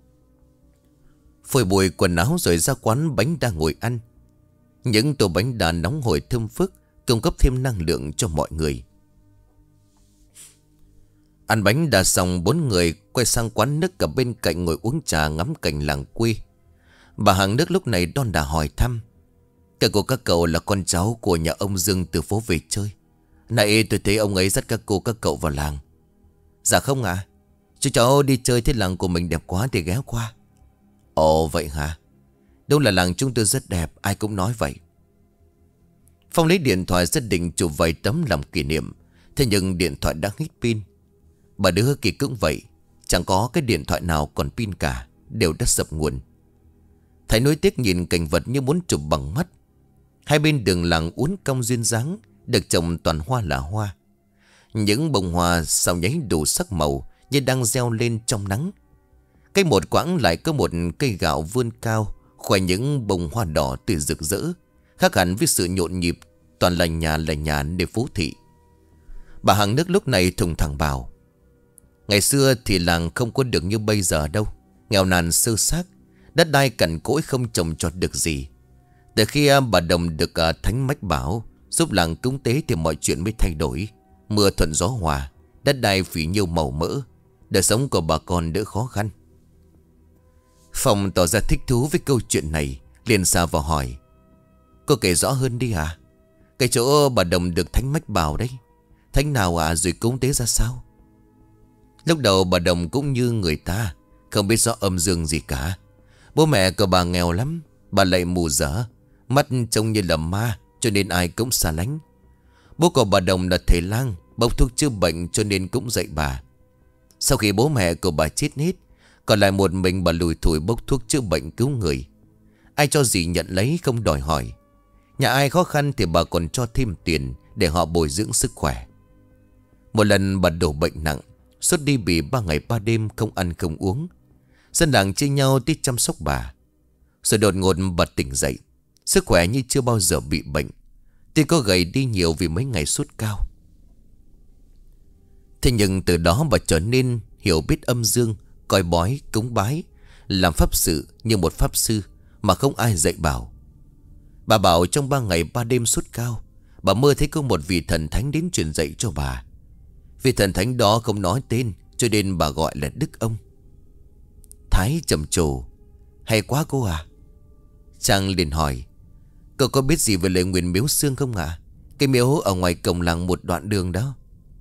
phơi bụi quần áo rồi ra quán bánh đa ngồi ăn. Những tô bánh đa nóng hổi thơm phức, cung cấp thêm năng lượng cho mọi người. Ăn bánh đa xong, bốn người quay sang quán nước ở bên cạnh ngồi uống trà ngắm cảnh làng quê. Bà hàng nước lúc này đon đả hỏi thăm: các cô các cậu là con cháu của nhà ông Dương từ phố về chơi. Nãy tôi thấy ông ấy dắt các cô các cậu vào làng. Dạ không ạ, à? Chú cháu đi chơi thấy làng của mình đẹp quá thì ghé qua. Ồ vậy hả? Đâu là làng chúng tôi rất đẹp, ai cũng nói vậy. Phong lấy điện thoại rất định chụp vài tấm làm kỷ niệm. Thế nhưng điện thoại đã hết pin. Bà đứa kia cũng vậy, chẳng có cái điện thoại nào còn pin cả, đều đã sập nguồn. Thấy nối tiếc nhìn cảnh vật như muốn chụp bằng mắt. Hai bên đường làng uốn cong duyên dáng, được trồng toàn hoa là hoa. Những bông hoa sao nháy đủ sắc màu như đang reo lên trong nắng. Cây một quãng lại có một cây gạo vươn cao, khoe những bông hoa đỏ tươi rực rỡ, khác hẳn với sự nhộn nhịp toàn là nhà là nhà nơi phố thị. Bà hàng nước lúc này thùng thẳng bảo: ngày xưa thì làng không có được như bây giờ đâu, nghèo nàn sơ xác, đất đai cằn cỗi không trồng trọt được gì. Từ khi bà Đồng được thánh mách bảo giúp làng cúng tế thì mọi chuyện mới thay đổi. Mưa thuận gió hòa, đất đai phì nhiêu màu mỡ, đời sống của bà con đỡ khó khăn. Phong tỏ ra thích thú với câu chuyện này, liền xa vào hỏi: cô kể rõ hơn đi à? Cái chỗ bà Đồng được thánh mách bảo đấy, thánh nào à, rồi cúng tế ra sao? Lúc đầu bà Đồng cũng như người ta, không biết rõ âm dương gì cả. Bố mẹ của bà nghèo lắm, bà lại mù dở, mắt trông như là ma, cho nên ai cũng xa lánh. Bố của bà Đồng là thầy lang, bốc thuốc chữa bệnh cho nên cũng dạy bà. Sau khi bố mẹ của bà chết hết, còn lại một mình bà lùi thủi bốc thuốc chữa bệnh cứu người. Ai cho gì nhận lấy, không đòi hỏi. Nhà ai khó khăn thì bà còn cho thêm tiền để họ bồi dưỡng sức khỏe. Một lần bà đổ bệnh nặng, sốt đi bì ba ngày ba đêm, không ăn không uống. Dân làng chia nhau đi chăm sóc bà. Rồi đột ngột bà tỉnh dậy, Sức khỏe như chưa bao giờ bị bệnh. Tuy có gầy đi nhiều vì mấy ngày sốt cao. Thế nhưng từ đó bà trở nên hiểu biết âm dương, coi bói, cúng bái, làm pháp sự như một pháp sư mà không ai dạy bảo. Bà bảo trong ba ngày ba đêm sốt cao, bà mơ thấy có một vị thần thánh đến truyền dạy cho bà. Vị thần thánh đó không nói tên, cho nên bà gọi là Đức Ông. Thái trầm trồ: hay quá cô à. Trang liền hỏi: cậu có biết gì về lời nguyền miếu xương không ạ? À? Cái miếu ở ngoài cổng làng một đoạn đường đó.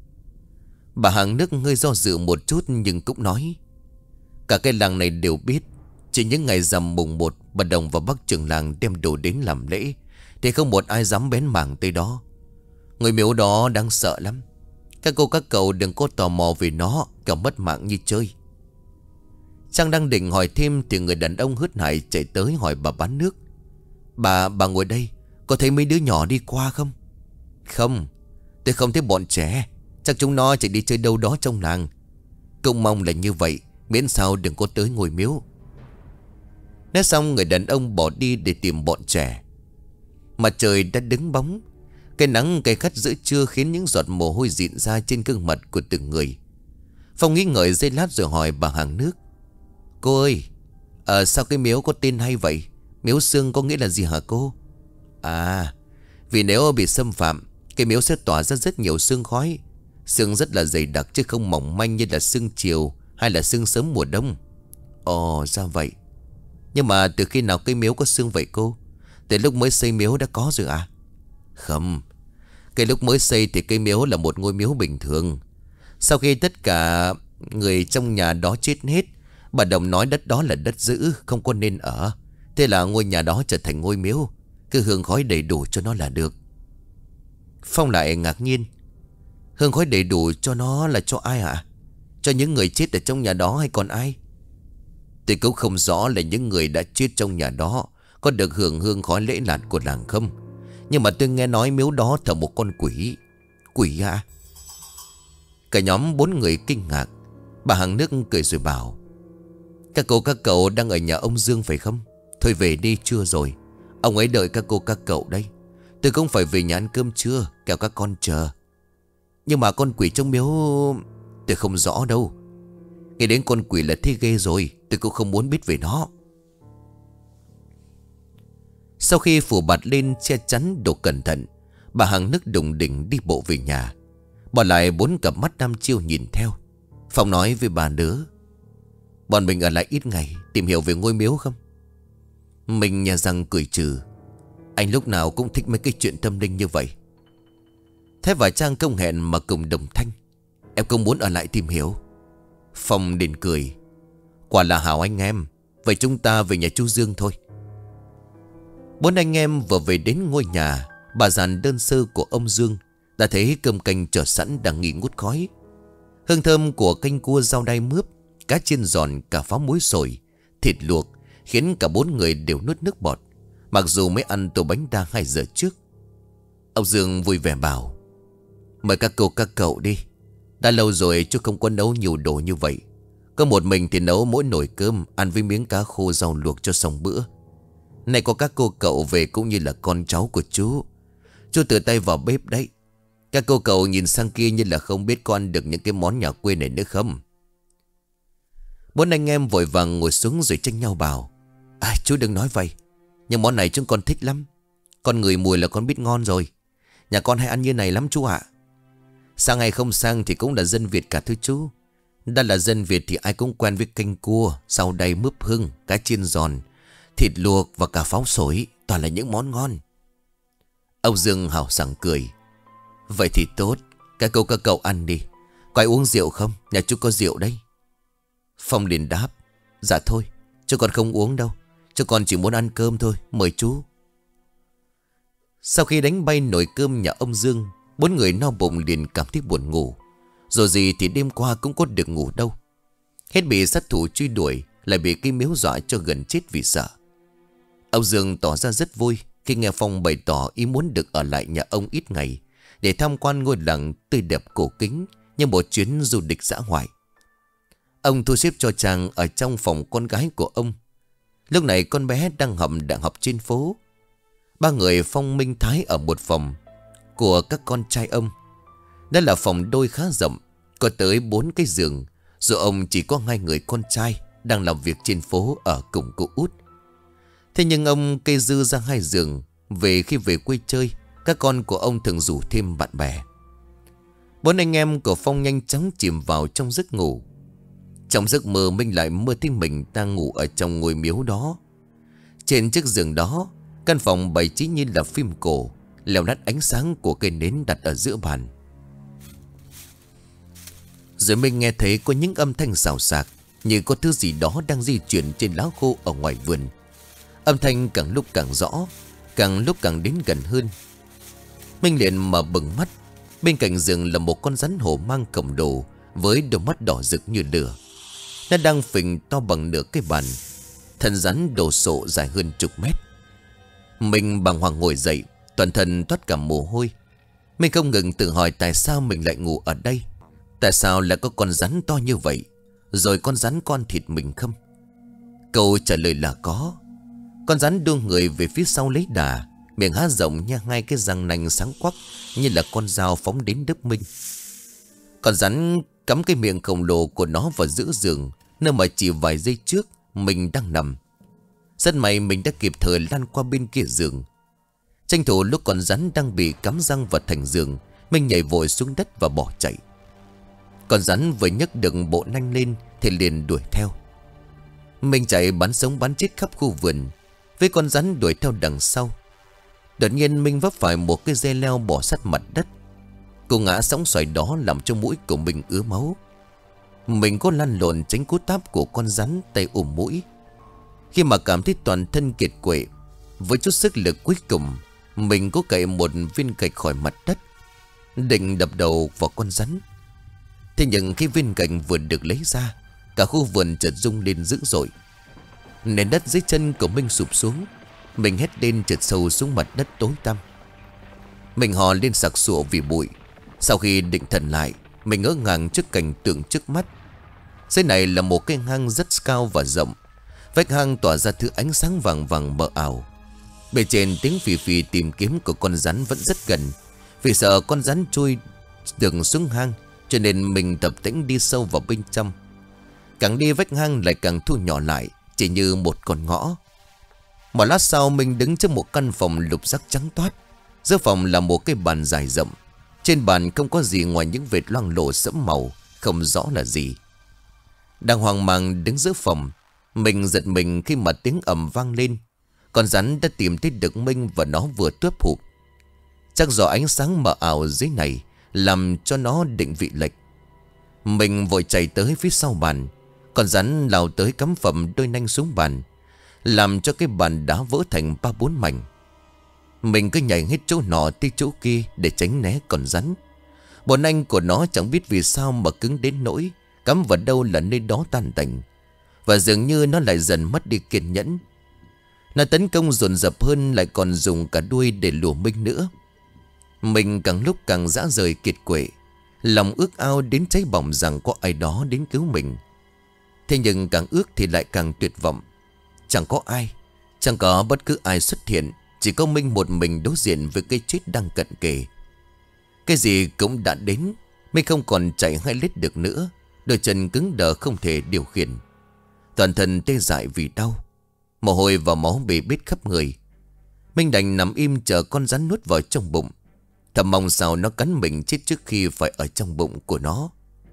Bà hàng nước hơi do dự một chút nhưng cũng nói: cả cái làng này đều biết. Chỉ những ngày rằm mùng một, bà Đồng và bác trưởng làng đem đồ đến làm lễ thì không một ai dám bén mảng tới đó. Ngôi miếu đó đáng sợ lắm. Các cô các cậu đừng có tò mò về nó, kẻo mất mạng như chơi. Trang đang định hỏi thêm thì người đàn ông hớt hải chạy tới hỏi bà bán nước: Bà, bà ngồi đây, có thấy mấy đứa nhỏ đi qua không? Không, tôi không thấy bọn trẻ. Chắc chúng nó chạy đi chơi đâu đó trong làng. Cũng mong là như vậy, miễn sao đừng có tới ngôi miếu. Nói xong người đàn ông bỏ đi để tìm bọn trẻ. Mặt trời đã đứng bóng. Cái nắng cay gắt giữa trưa khiến những giọt mồ hôi rịn ra trên gương mặt của từng người. Phong nghĩ ngợi giây lát rồi hỏi bà hàng nước: cô ơi, à, sao cái miếu có tên hay vậy? Miếu xương có nghĩa là gì hả cô? À, vì nếu bị xâm phạm, cái miếu sẽ tỏa ra rất nhiều sương khói. Sương rất là dày đặc chứ không mỏng manh như là sương chiều hay là sương sớm mùa đông. Ồ, ra vậy. Nhưng mà từ khi nào cái miếu có sương vậy cô? Từ lúc mới xây miếu đã có rồi à? Không, cái lúc mới xây thì cái miếu là một ngôi miếu bình thường. Sau khi tất cả người trong nhà đó chết hết, bà Đồng nói đất đó là đất giữ, không có nên ở. Thế là ngôi nhà đó trở thành ngôi miếu. Cứ hương khói đầy đủ cho nó là được. Phong lại ngạc nhiên: hương khói đầy đủ cho nó là cho ai hả? Cho những người chết ở trong nhà đó hay còn ai? Tôi cũng không rõ là những người đã chết trong nhà đó có được hưởng hương khói lễ lạt của làng không. Nhưng mà tôi nghe nói miếu đó thờ một con quỷ. Quỷ à? Cả nhóm bốn người kinh ngạc. Bà hàng nước cười rồi bảo: các cô các cậu đang ở nhà ông Dương phải không? Thôi về đi, trưa rồi. Ông ấy đợi các cô các cậu đây. Tôi cũng phải về nhà ăn cơm trưa, kẻo các con chờ. Nhưng mà con quỷ trong miếu tôi không rõ đâu. Nghe đến con quỷ là thấy ghê rồi. Tôi cũng không muốn biết về nó. Sau khi phủ bạt lên che chắn đồ cẩn thận, bà hàng nước đùng đỉnh đi bộ về nhà, bỏ lại bốn cặp mắt đăm chiêu nhìn theo. Phong nói với bà đứa: bọn mình ở lại ít ngày tìm hiểu về ngôi miếu không? Mình nhà rằng cười trừ: anh lúc nào cũng thích mấy cái chuyện tâm linh như vậy. Thế và Trang công hẹn mà cùng đồng thanh: em không muốn ở lại tìm hiểu. Phong liền cười: quả là hảo anh em. Vậy chúng ta về nhà chú Dương thôi. Bốn anh em vừa về đến ngôi nhà bà dàn đơn sơ của ông Dương, đã thấy cơm canh chờ sẵn đang nghi ngút khói. Hương thơm của canh cua rau đay mướp, cá chiên giòn, cà pháo muối sồi, thịt luộc khiến cả bốn người đều nuốt nước bọt, mặc dù mới ăn tô bánh đa hai giờ trước. Ông Dương vui vẻ bảo: mời các cô các cậu đi. Đã lâu rồi chú không có nấu nhiều đồ như vậy. Có một mình thì nấu mỗi nồi cơm, ăn với miếng cá khô rau luộc cho xong bữa. Này có các cô cậu về cũng như là con cháu của chú. Chú tự tay vào bếp đấy. Các cô cậu nhìn sang kia như là không biết có ăn được những cái món nhà quê này nữa không. Bốn anh em vội vàng ngồi xuống rồi tranh nhau bảo: à, chú đừng nói vậy. Nhưng món này chúng con thích lắm. Con ngửi mùi là con biết ngon rồi. Nhà con hay ăn như này lắm chú ạ. Sang hay không sang thì cũng là dân Việt cả thưa chú. Đã là dân Việt thì ai cũng quen với canh cua, rau đay mướp hương, cá chiên giòn, thịt luộc và cà pháo sổi, toàn là những món ngon. Ông Dương hào sảng cười: vậy thì tốt, các cô các cậu ăn đi. Có ai uống rượu không? Nhà chú có rượu đấy. Phong liền đáp: dạ thôi, chú còn không uống đâu. Chú còn chỉ muốn ăn cơm thôi, mời chú. Sau khi đánh bay nồi cơm nhà ông Dương, bốn người no bụng liền cảm thấy buồn ngủ. Dù gì thì đêm qua cũng có được ngủ đâu. Hết bị sát thủ truy đuổi, lại bị cái miếu dọa cho gần chết vì sợ. Ông Dương tỏ ra rất vui khi nghe Phong bày tỏ ý muốn được ở lại nhà ông ít ngày, để tham quan ngôi làng tươi đẹp cổ kính như một chuyến du lịch dã ngoại. Ông thu xếp cho Trang ở trong phòng con gái của ông. Lúc này con bé đang học đại học trên phố. Ba người Phong, Minh, Thái ở một phòng của các con trai ông. Đó là phòng đôi khá rộng, có tới bốn cái giường. Dù ông chỉ có hai người con trai đang làm việc trên phố ở cùng cô út. Thế nhưng ông kê dư ra hai giường. Về khi về quê chơi, các con của ông thường rủ thêm bạn bè. Bốn anh em của Phong nhanh chóng chìm vào trong giấc ngủ. Trong giấc mơ, Minh lại mơ thấy mình đang ngủ ở trong ngôi miếu đó. Trên chiếc giường đó, căn phòng bày trí như là phim cổ, leo lắt ánh sáng của cây nến đặt ở giữa bàn. Rồi Minh nghe thấy có những âm thanh xào xạc, như có thứ gì đó đang di chuyển trên lá khô ở ngoài vườn. Âm thanh càng lúc càng rõ, càng lúc càng đến gần hơn. Minh liền mở bừng mắt. Bên cạnh giường là một con rắn hổ mang khổng lồ với đôi mắt đỏ rực như lửa. Nó đang phình to bằng nửa cái bàn. Thân rắn đồ sộ dài hơn chục mét. Mình bàng hoàng ngồi dậy, toàn thân toát cả mồ hôi. Mình không ngừng tự hỏi tại sao mình lại ngủ ở đây. Tại sao lại có con rắn to như vậy? Rồi con rắn con thịt mình không? Câu trả lời là có. Con rắn đua người về phía sau lấy đà, miệng há rộng nha, hai cái răng nanh sáng quắc như là con dao phóng đến đớp Minh. Con rắn cắm cái miệng khổng lồ của nó vào giữa giường, nơi mà chỉ vài giây trước mình đang nằm. Rất may mình đã kịp thời lan qua bên kia giường. Tranh thủ lúc con rắn đang bị cắm răng vào thành giường, mình nhảy vội xuống đất và bỏ chạy. Con rắn vừa nhấc được bộ nanh lên thì liền đuổi theo. Mình chạy bắn sống bắn chết khắp khu vườn, với con rắn đuổi theo đằng sau. Đột nhiên mình vấp phải một cái dây leo bỏ sát mặt đất. Cô ngã sóng xoài đó làm cho mũi của mình ứa máu. Mình có lăn lộn tránh cú táp của con rắn, tay ôm mũi. Khi mà cảm thấy toàn thân kiệt quệ, với chút sức lực cuối cùng, mình có cậy một viên gạch khỏi mặt đất, định đập đầu vào con rắn. Thế nhưng khi viên gạch vừa được lấy ra, cả khu vườn chợt rung lên dữ dội. Nền đất dưới chân của mình sụp xuống. Mình hét lên trượt sâu xuống mặt đất tối tăm. Mình hò lên sặc sụa vì bụi. Sau khi định thần lại, mình ngỡ ngàng trước cảnh tượng trước mắt. Dưới này là một cái hang rất cao và rộng. Vách hang tỏa ra thứ ánh sáng vàng vàng mờ ảo. Bề trên tiếng phì phì tìm kiếm của con rắn vẫn rất gần. Vì sợ con rắn trôi đường xuống hang, cho nên mình tập tĩnh đi sâu vào bên trong. Càng đi vách hang lại càng thu nhỏ lại, chỉ như một con ngõ. Một lát sau mình đứng trước một căn phòng lục sắc trắng toát. Giữa phòng là một cái bàn dài rộng. Trên bàn không có gì ngoài những vệt loang lổ sẫm màu, không rõ là gì. Đang hoang mang đứng giữa phòng, mình giật mình khi mà tiếng ầm vang lên. Con rắn đã tìm thấy được Minh và nó vừa tuốt hụp. Chắc do ánh sáng mờ ảo dưới này làm cho nó định vị lệch. Mình vội chạy tới phía sau bàn. Con rắn lao tới cắm phầm đôi nanh xuống bàn, làm cho cái bàn đá vỡ thành ba bốn mảnh. Mình cứ nhảy hết chỗ nọ tới chỗ kia để tránh né con rắn. Bộ nanh của nó chẳng biết vì sao mà cứng đến nỗi cắm vào đâu là nơi đó tan tành. Và dường như nó lại dần mất đi kiên nhẫn. Nó tấn công dồn dập hơn, lại còn dùng cả đuôi để lùa Minh nữa. Mình càng lúc càng rã rời kiệt quệ, lòng ước ao đến cháy bỏng rằng có ai đó đến cứu mình. Thế nhưng càng ước thì lại càng tuyệt vọng. Chẳng có ai, chẳng có bất cứ ai xuất hiện. Chỉ có Minh một mình đối diện với cái chết đang cận kề. Cái gì cũng đã đến. Minh không còn chạy hay lết được nữa. Đôi chân cứng đờ không thể điều khiển. Toàn thân tê dại vì đau. Mồ hôi và máu bê bết khắp người. Minh đành nằm im chờ con rắn nuốt vào trong bụng. Thầm mong sao nó cắn mình chết trước khi phải ở trong bụng của nó.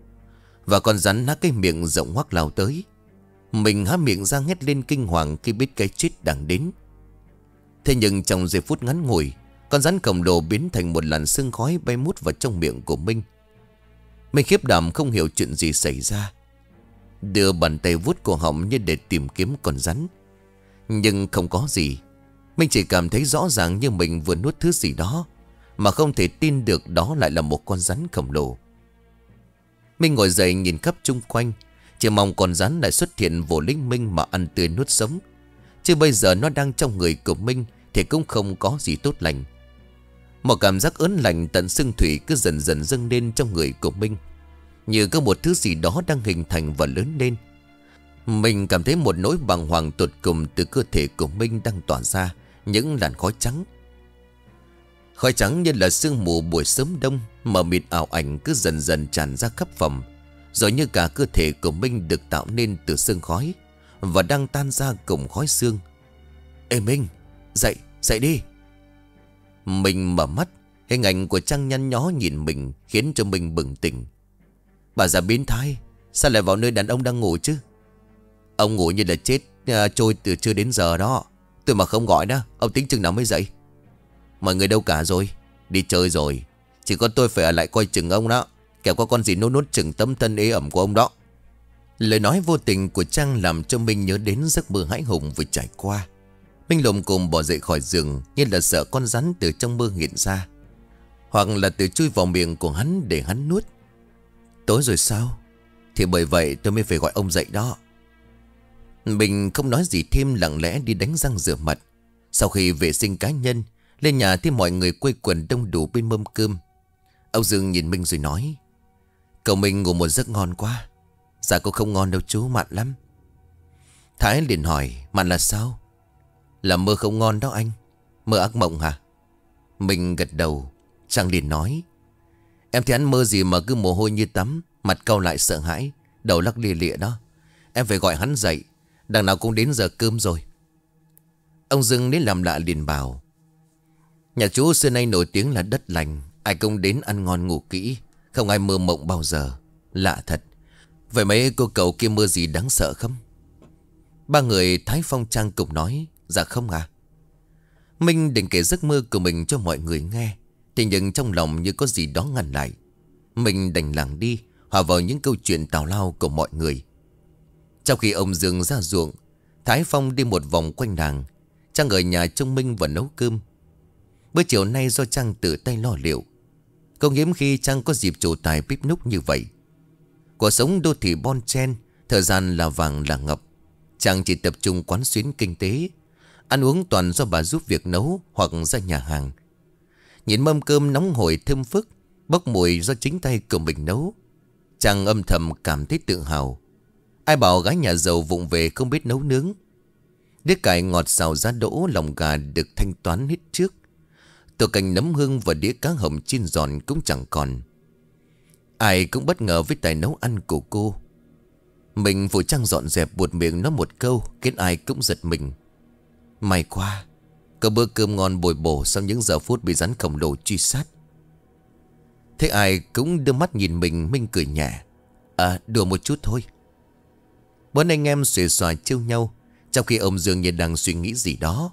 Và con rắn há cái miệng rộng hoác lao tới. Mình há miệng ra hét lên kinh hoàng khi biết cái chết đang đến. Thế nhưng trong giây phút ngắn ngủi, con rắn khổng lồ biến thành một làn sương khói bay mút vào trong miệng của Minh. Minh khiếp đảm không hiểu chuyện gì xảy ra, đưa bàn tay vuốt cổ họng như để tìm kiếm con rắn. Nhưng không có gì. Minh chỉ cảm thấy rõ ràng như mình vừa nuốt thứ gì đó, mà không thể tin được đó lại là một con rắn khổng lồ. Minh ngồi dậy nhìn khắp chung quanh, chỉ mong con rắn lại xuất hiện vồ lính Minh mà ăn tươi nuốt sống. Chứ bây giờ nó đang trong người của Minh thì cũng không có gì tốt lành. Một cảm giác ớn lạnh tận xương thủy cứ dần dần dâng lên trong người của Minh, như có một thứ gì đó đang hình thành và lớn lên. Mình cảm thấy một nỗi bàng hoàng tột cùng từ cơ thể của Minh đang tỏa ra những làn khói trắng, Khói trắng như là sương mù buổi sớm đông, mờ mịt ảo ảnh cứ dần dần tràn ra khắp phòng, rồi như cả cơ thể của Minh được tạo nên từ sương khói và đang tan ra cùng khói sương. Ê Minh, dậy, dậy đi. Mình mở mắt, hình ảnh của Trang nhăn nhó nhìn mình khiến cho mình bừng tỉnh. Bà già biến thái, sao lại vào nơi đàn ông đang ngủ chứ? Ông ngủ như là chết à, trôi từ trưa đến giờ đó. Tôi mà không gọi đó, ông tính chừng nào mới dậy? Mọi người đâu cả rồi? Đi chơi rồi. Chỉ có tôi phải ở lại coi chừng ông đó, kẻo có con gì nốt nốt chừng tấm thân ế ẩm của ông đó. Lời nói vô tình của Trang làm cho Minh nhớ đến giấc mơ hãi hùng vừa trải qua. Minh lồm cồm bỏ dậy khỏi giường, như là sợ con rắn từ trong mơ hiện ra, hoặc là tự chui vào miệng của hắn để hắn nuốt. Tối rồi sao? Thì bởi vậy tôi mới phải gọi ông dậy đó. Mình không nói gì thêm, lặng lẽ đi đánh răng rửa mặt. Sau khi vệ sinh cá nhân, lên nhà thì mọi người quây quần đông đủ bên mâm cơm. Ông Dương nhìn Minh rồi nói: Cậu Minh ngủ một giấc ngon quá. Dạ cô không ngon đâu chú, mặn lắm. Thái liền hỏi: Mặn là sao? Là mơ không ngon đó anh. Mơ ác mộng hả? Mình gật đầu. Trang liền nói: Em thấy anh mơ gì mà cứ mồ hôi như tắm, mặt cau lại sợ hãi, đầu lắc lìa lịa đó. Em phải gọi hắn dậy, đằng nào cũng đến giờ cơm rồi. Ông Dương đến làm lạ liền bảo: Nhà chú xưa nay nổi tiếng là đất lành, ai cũng đến ăn ngon ngủ kỹ, không ai mơ mộng bao giờ. Lạ thật. Vậy mấy cô cậu kia mơ gì đáng sợ không? Ba người Thái, Phong, Trang cùng nói: Dạ không à. Minh định kể giấc mơ của mình cho mọi người nghe, thì nhưng trong lòng như có gì đó ngăn lại. Mình đành lảng đi, hòa vào những câu chuyện tào lao của mọi người. Trong khi ông Dương ra ruộng, Thái, Phong đi một vòng quanh làng, Trang ở nhà trông Minh và nấu cơm. Bữa chiều nay do Trang tự tay lo liệu. Không hiếm khi Trang có dịp trổ tài bếp núc như vậy. Cuộc sống đô thị bon chen, thời gian là vàng là ngập. Trang chỉ tập trung quán xuyến kinh tế, ăn uống toàn do bà giúp việc nấu hoặc ra nhà hàng. Nhìn mâm cơm nóng hổi thơm phức, bốc mùi do chính tay của mình nấu, Trang âm thầm cảm thấy tự hào. Ai bảo gái nhà giàu vụng về không biết nấu nướng. Đĩa cải ngọt xào giá đỗ, lòng gà được thanh toán hết trước. Tô canh nấm hương và đĩa cá hầm chiên giòn cũng chẳng còn. Ai cũng bất ngờ với tài nấu ăn của cô. Mình vụ Trang dọn dẹp buột miệng nói một câu, khiến ai cũng giật mình. May quá, có bữa cơm ngon bồi bổ sau những giờ phút bị rắn khổng lồ truy sát. Thế ai cũng đưa mắt nhìn mình. Minh cười nhẹ: À, đùa một chút thôi. Bốn anh em xuề xòa trêu nhau, trong khi ông Dương như đang suy nghĩ gì đó.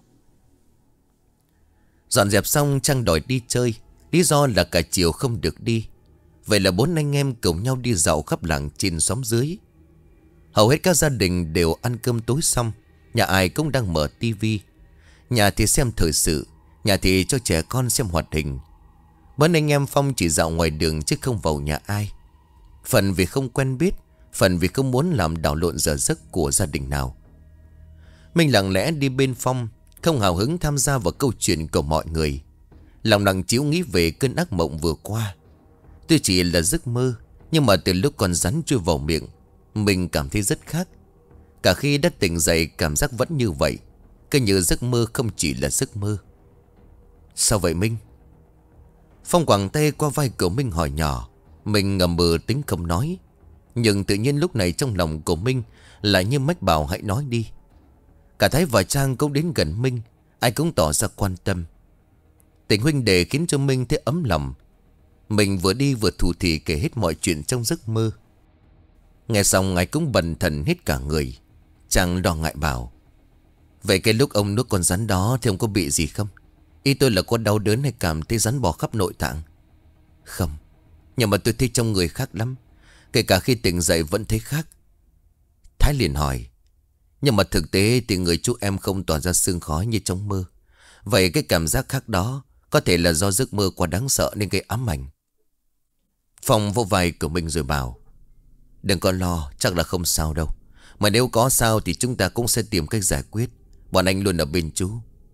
Dọn dẹp xong, Trang đòi đi chơi, lý do là cả chiều không được đi. Vậy là bốn anh em cùng nhau đi dạo khắp làng trên xóm dưới. Hầu hết các gia đình đều ăn cơm tối xong, nhà ai cũng đang mở tivi. Nhà thì xem thời sự, nhà thì cho trẻ con xem hoạt hình. Bốn anh em Phong chỉ dạo ngoài đường chứ không vào nhà ai. Phần vì không quen biết, phần vì không muốn làm đảo lộn giờ giấc của gia đình nào. Mình lặng lẽ đi bên Phong, không hào hứng tham gia vào câu chuyện của mọi người. Lòng nặng chiếu nghĩ về cơn ác mộng vừa qua. Tuy chỉ là giấc mơ, nhưng mà từ lúc còn rắn chui vào miệng, mình cảm thấy rất khác. Cả khi đã tỉnh dậy, cảm giác vẫn như vậy, cứ như giấc mơ không chỉ là giấc mơ. Sao vậy Minh? Phong quàng tay qua vai của Minh hỏi nhỏ. Mình ngầm bừ tính không nói, nhưng tự nhiên lúc này trong lòng của Minh lại như mách bảo hãy nói đi. Cả Thái và Trang cũng đến gần Minh, ai cũng tỏ ra quan tâm. Tình huynh đệ khiến cho Minh thấy ấm lòng. Mình vừa đi vừa thủ thỉ kể hết mọi chuyện trong giấc mơ. Nghe xong ai cũng bần thần hết cả người. Trang lo ngại bảo: Vậy cái lúc ông nuốt con rắn đó thì ông có bị gì không? Ý tôi là có đau đớn hay cảm thấy rắn bò khắp nội tạng? Không, nhưng mà tôi thấy trong người khác lắm. Kể cả khi tỉnh dậy vẫn thấy khác. Thái liền hỏi: Nhưng mà thực tế thì người chú em không tỏa ra sương khói như trong mơ. Vậy cái cảm giác khác đó có thể là do giấc mơ quá đáng sợ nên gây ám ảnh. Phong vô vai của mình rồi bảo: Đừng có lo, chắc là không sao đâu. Mà nếu có sao thì chúng ta cũng sẽ tìm cách giải quyết. Bọn anh luôn ở bên chú.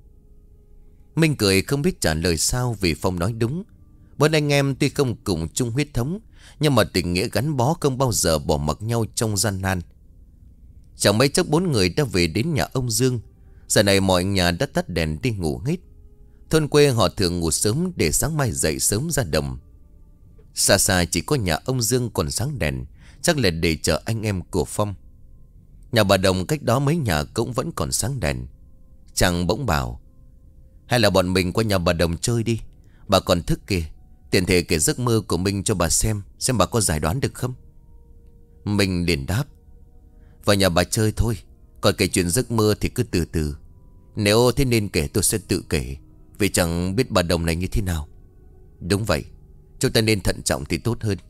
Minh cười không biết trả lời sao, vì Phong nói đúng. Bọn anh em tuy không cùng chung huyết thống, nhưng mà tình nghĩa gắn bó không bao giờ bỏ mặc nhau trong gian nan. Chẳng mấy chốc bốn người đã về đến nhà ông Dương. Giờ này mọi nhà đã tắt đèn đi ngủ hết. Thôn quê họ thường ngủ sớm để sáng mai dậy sớm ra đồng. Xa xa chỉ có nhà ông Dương còn sáng đèn, chắc là để chờ anh em của Phong. Nhà bà Đồng cách đó mấy nhà cũng vẫn còn sáng đèn. Chàng bỗng bảo: hay là bọn mình qua nhà bà Đồng chơi đi, bà còn thức kìa. Tiện thể kể giấc mơ của mình cho bà xem, xem bà có giải đoán được không. Mình liền đáp: vào nhà bà chơi thôi, còn kể chuyện giấc mơ thì cứ từ từ. Nếu thế nên kể tôi sẽ tự kể, vì chẳng biết bà Đồng này như thế nào. Đúng vậy, chúng ta nên thận trọng thì tốt hơn.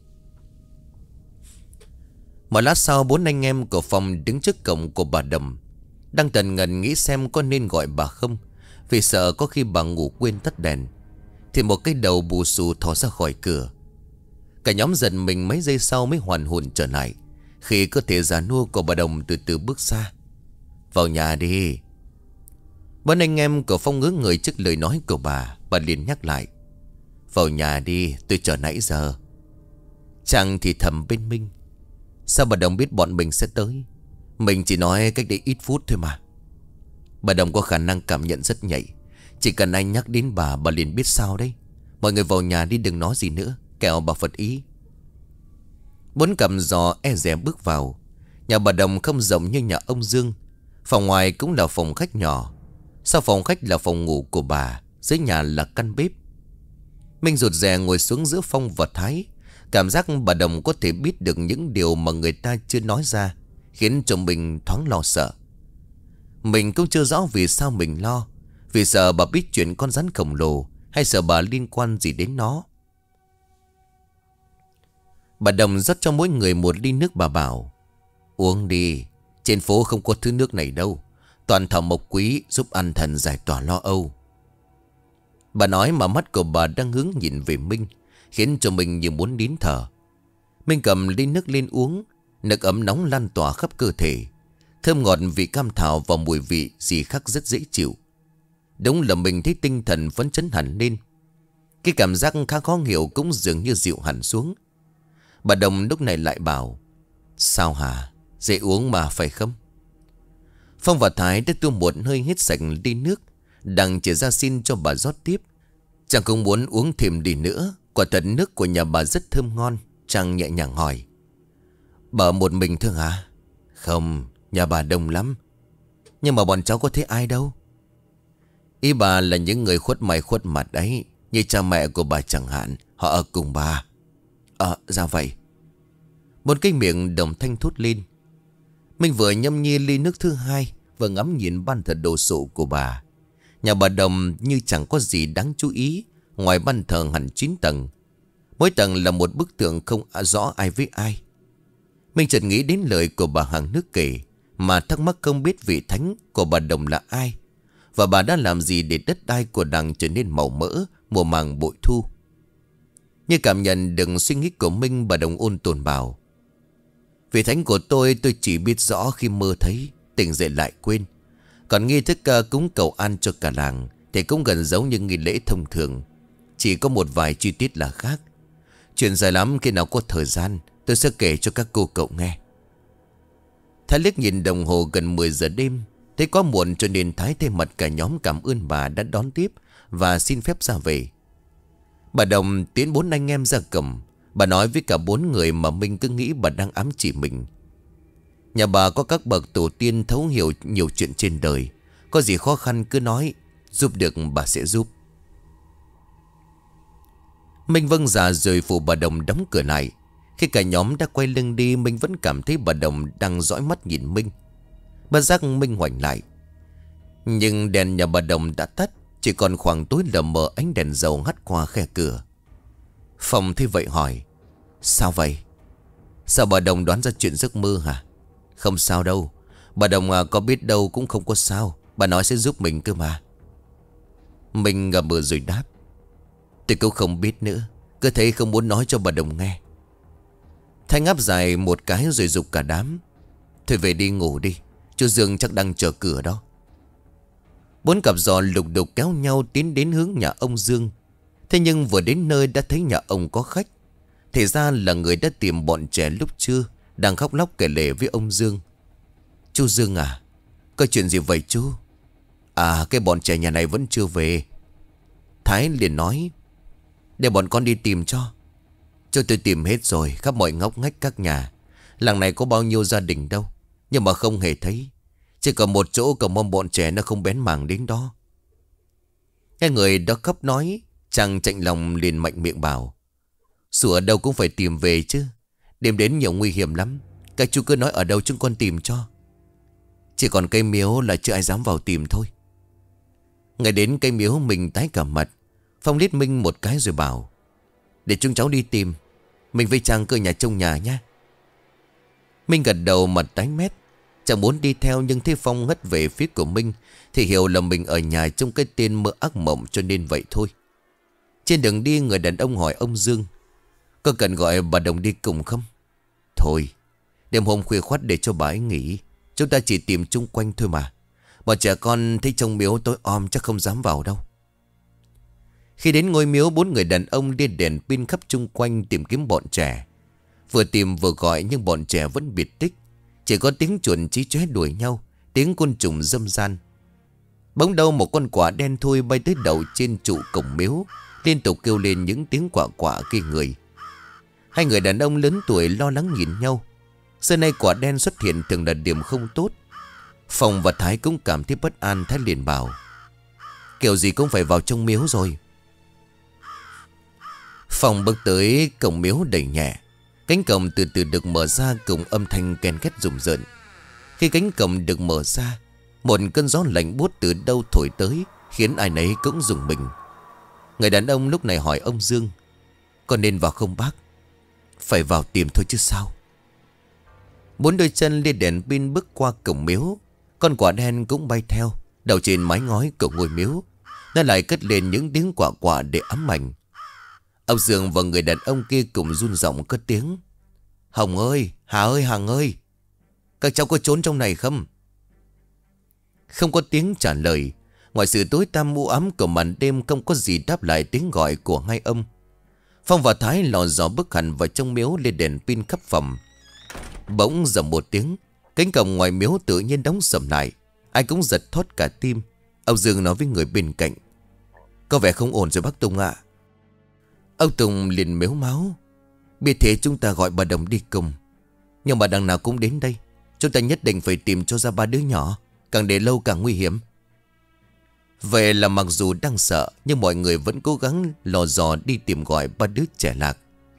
Một lát sau, bốn anh em của Phong đứng trước cổng của bà Đồng, đang tần ngần nghĩ xem có nên gọi bà không, vì sợ có khi bà ngủ quên tắt đèn. Thì một cái đầu bù xù thò ra khỏi cửa. Cả nhóm giật mình mấy giây sau mới hoàn hồn trở lại, khi cơ thể già nua của bà Đồng từ từ bước ra. Vào nhà đi. Bốn anh em của Phong ngớ người trước lời nói của bà. Bà liền nhắc lại: vào nhà đi, tôi chờ nãy giờ. Chàng thì thầm bên Minh: sao bà Đồng biết bọn mình sẽ tới? Mình chỉ nói cách đây ít phút thôi mà. Bà Đồng có khả năng cảm nhận rất nhạy. Chỉ cần anh nhắc đến bà, bà liền biết sao đấy. Mọi người vào nhà đi, đừng nói gì nữa, kẻo bà phật ý. Bốn cặp giò e dè bước vào. Nhà bà Đồng không rộng như nhà ông Dương. Phòng ngoài cũng là phòng khách nhỏ. Sau phòng khách là phòng ngủ của bà, dưới nhà là căn bếp. Minh rụt rè ngồi xuống giữa Phong và Thái. Cảm giác bà Đồng có thể biết được những điều mà người ta chưa nói ra, khiến cho mình thoáng lo sợ. Mình cũng chưa rõ vì sao mình lo. Vì sợ bà biết chuyện con rắn khổng lồ, hay sợ bà liên quan gì đến nó. Bà Đồng rót cho mỗi người một ly nước. Bà bảo: uống đi, trên phố không có thứ nước này đâu. Toàn thảo mộc quý, giúp an thần giải tỏa lo âu. Bà nói mà mắt của bà đang hướng nhìn về Minh, khiến cho mình như muốn nín thở. Minh cầm ly nước lên uống. Nước ấm nóng lan tỏa khắp cơ thể, thơm ngọt vị cam thảo và mùi vị gì khác rất dễ chịu. Đúng là mình thấy tinh thần phấn chấn hẳn lên. Cái cảm giác khá khó hiểu cũng dường như dịu hẳn xuống. Bà Đồng lúc này lại bảo: sao hả, dễ uống mà phải không? Phong và Thái đã tu một hơi hết sạch ly nước, đang chỉ ra xin cho bà rót tiếp. Chàng cũng muốn uống thêm đi nữa. Quả thật nước của nhà bà rất thơm ngon. Chàng nhẹ nhàng hỏi: bà một mình thôi hả? Không, nhà bà đông lắm. Nhưng mà bọn cháu có thấy ai đâu. Ý bà là những người khuất mày khuất mặt đấy, như cha mẹ của bà chẳng hạn. Họ ở cùng bà. Ờ, ra vậy. Một cái miệng Đồng thanh thốt lên. Mình vừa nhâm nhi ly nước thứ hai, vừa ngắm nhìn ban thờ đồ sộ của bà. Nhà bà Đồng như chẳng có gì đáng chú ý, ngoài ban thờ hẳn chín tầng. Mỗi tầng là một bức tượng không rõ ai với ai. Mình chợt nghĩ đến lời của bà hàng nước kể, mà thắc mắc không biết vị thánh của bà Đồng là ai, và bà đã làm gì để đất đai của đàng trở nên màu mỡ, mùa màng bội thu. Như cảm nhận được suy nghĩ của Minh, bà Đồng ôn tồn bảo: vị thánh của tôi tôi chỉ biết rõ khi mơ thấy, tỉnh dậy lại quên. Còn nghi thức uh, cúng cầu an cho cả làng thì cũng gần giống như nghi lễ thông thường, chỉ có một vài chi tiết là khác. Chuyện dài lắm, khi nào có thời gian tôi sẽ kể cho các cô cậu nghe. Thái liếc nhìn đồng hồ gần mười giờ đêm, thấy quá muộn cho nên Thái thay mặt cả nhóm cảm ơn bà đã đón tiếp và xin phép ra về. Bà Đồng tiến bốn anh em ra cổng. Bà nói với cả bốn người mà Minh cứ nghĩ bà đang ám chỉ mình. Nhà bà có các bậc tổ tiên thấu hiểu nhiều chuyện trên đời. Có gì khó khăn cứ nói, giúp được bà sẽ giúp. Minh vâng dạ rồi phụ bà Đồng đóng cửa lại. Khi cả nhóm đã quay lưng đi, Minh vẫn cảm thấy bà Đồng đang dõi mắt nhìn Minh. Bất giác Minh ngoảnh lại. Nhưng đèn nhà bà Đồng đã tắt, chỉ còn khoảng tối lờ mờ ánh đèn dầu hắt qua khe cửa. Phong thấy vậy hỏi: sao vậy? Sao bà Đồng đoán ra chuyện giấc mơ hả? Không sao đâu, bà Đồng à, có biết đâu cũng không có sao. Bà nói sẽ giúp mình cơ mà. Mình ngờ mờ rồi đáp: tôi cũng không biết nữa, cứ thấy không muốn nói cho bà Đồng nghe. Thanh áp dài một cái rồi giục cả đám: thôi về đi ngủ đi, chú Dương chắc đang chờ cửa đó. Bốn cặp giò lục đục kéo nhau tiến đến hướng nhà ông Dương. Thế nhưng vừa đến nơi đã thấy nhà ông có khách. Thì ra là người đã tìm bọn trẻ lúc trưa, đang khóc lóc kể lể với ông Dương. Chú Dương à, có chuyện gì vậy chú? À, cái bọn trẻ nhà này vẫn chưa về. Thái liền nói: để bọn con đi tìm cho. Cho tôi tìm hết rồi, khắp mọi ngóc ngách các nhà. Làng này có bao nhiêu gia đình đâu, nhưng mà không hề thấy. Chỉ còn một chỗ cầu mong bọn trẻ nó không bén mảng đến đó. Cái người đó khóc nói, chàng chạnh lòng liền mạnh miệng bảo: dù ở đâu cũng phải tìm về chứ. Đêm đến nhiều nguy hiểm lắm. Các chú cứ nói ở đâu chúng con tìm cho. Chỉ còn cây miếu là chưa ai dám vào tìm thôi. Ngày đến cây miếu mình tái cả mặt. Phong liếc Minh một cái rồi bảo: để chúng cháu đi tìm. Mình với chàng cơ nhà trông nhà nhá. Minh gật đầu mặt tái mét. Chàng muốn đi theo nhưng thấy Phong hất về phía của Minh thì hiểu là mình ở nhà trong cái tên mơ ác mộng, cho nên vậy thôi. Trên đường đi, người đàn ông hỏi ông Dương: có cần gọi bà Đồng đi cùng không? Thôi, đêm hôm khuya khoắt để cho bà ấy nghỉ. Chúng ta chỉ tìm chung quanh thôi mà. Bọn trẻ con thấy trong miếu tối om chắc không dám vào đâu. Khi đến ngôi miếu, bốn người đàn ông đi đèn pin khắp chung quanh tìm kiếm bọn trẻ. Vừa tìm vừa gọi nhưng bọn trẻ vẫn biệt tích. Chỉ có tiếng chuột chí chóe đuổi nhau, tiếng côn trùng râm ran. Bỗng đâu một con quạ đen thui bay tới đầu trên trụ cổng miếu, liên tục kêu lên những tiếng quạ quạ kỳ người. Hai người đàn ông lớn tuổi lo lắng nhìn nhau. Xưa nay quả đen xuất hiện thường là điểm không tốt. Phong và Thái cũng cảm thấy bất an. Thái liền bảo: kiểu gì cũng phải vào trong miếu rồi. Phong bước tới cổng miếu đẩy nhẹ. Cánh cổng từ từ được mở ra cùng âm thanh ken két rùng rợn. Khi cánh cổng được mở ra, một cơn gió lạnh buốt từ đâu thổi tới, khiến ai nấy cũng rùng mình. Người đàn ông lúc này hỏi ông Dương: con nên vào không bác? Phải vào tìm thôi chứ sao. Bốn đôi chân lia đèn pin bước qua cổng miếu. Con quả đen cũng bay theo. Đầu trên mái ngói của ngôi miếu, nó lại cất lên những tiếng quạ quạ để ám ảnh. Ông Dương và người đàn ông kia cùng run giọng cất tiếng: Hồng ơi, Hà ơi, Hằng ơi, các cháu có trốn trong này không? Không có tiếng trả lời. Ngoài sự tối tăm u ám của màn đêm, không có gì đáp lại tiếng gọi của hai ông. Phong và Thái lò dò bước hẳn vào trong miếu, lên đèn pin khắp phòng. Bỗng dầm một tiếng, cánh cổng ngoài miếu tự nhiên đóng sầm lại. Ai cũng giật thót cả tim. Ông Dương nói với người bên cạnh: có vẻ không ổn rồi bác Tùng ạ. Ông Tùng liền mếu máu: biết thế chúng ta gọi bà Đồng đi cùng. Nhưng mà đằng nào cũng đến đây, chúng ta nhất định phải tìm cho ra ba đứa nhỏ. Càng để lâu càng nguy hiểm. Vậy là mặc dù đang sợ, nhưng mọi người vẫn cố gắng lò dò đi tìm gọi ba đứa trẻ lạc.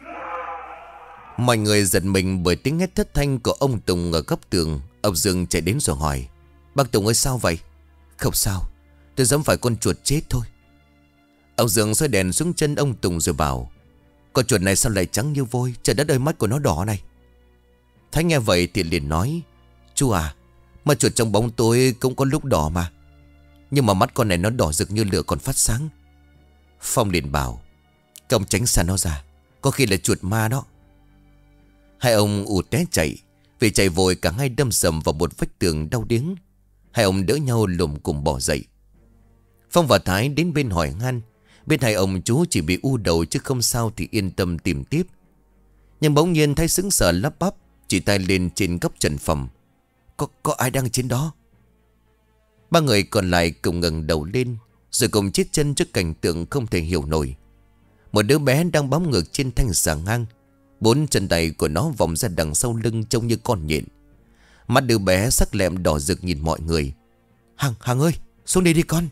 Mọi người giật mình bởi tiếng hét thất thanh của ông Tùng ở góc tường. Ông Dương chạy đến rồi hỏi: bác Tùng ơi, sao vậy? Không sao, tôi dám phải con chuột chết thôi. Ông Dương soi đèn xuống chân ông Tùng rồi bảo: con chuột này sao lại trắng như vôi? Trời đất ơi, mắt của nó đỏ này. Thái nghe vậy thì liền nói: chú à, mà chuột trong bóng tối cũng có lúc đỏ mà. Nhưng mà mắt con này nó đỏ rực như lửa còn phát sáng. Phong liền bảo: công tránh xa nó ra, có khi là chuột ma đó. Hai ông ù té chạy. Vì chạy vội cả hai đâm sầm vào một vách tường đau điếng. Hai ông đỡ nhau lùm cùng bỏ dậy. Phong và Thái đến bên hỏi han. Bên hai ông chú chỉ bị u đầu chứ không sao thì yên tâm tìm tiếp. Nhưng bỗng nhiên Thái sững sờ lắp bắp, chỉ tay lên trên góc trần phòng: Có, có ai đang trên đó? Ba người còn lại cùng ngẩng đầu lên, rồi cùng chết chân trước cảnh tượng không thể hiểu nổi. Một đứa bé đang bám ngược trên thanh xà ngang. Bốn chân tay của nó vòng ra đằng sau lưng trông như con nhện. Mắt đứa bé sắc lẹm đỏ rực nhìn mọi người. Hằng, Hằng ơi, xuống đây đi con.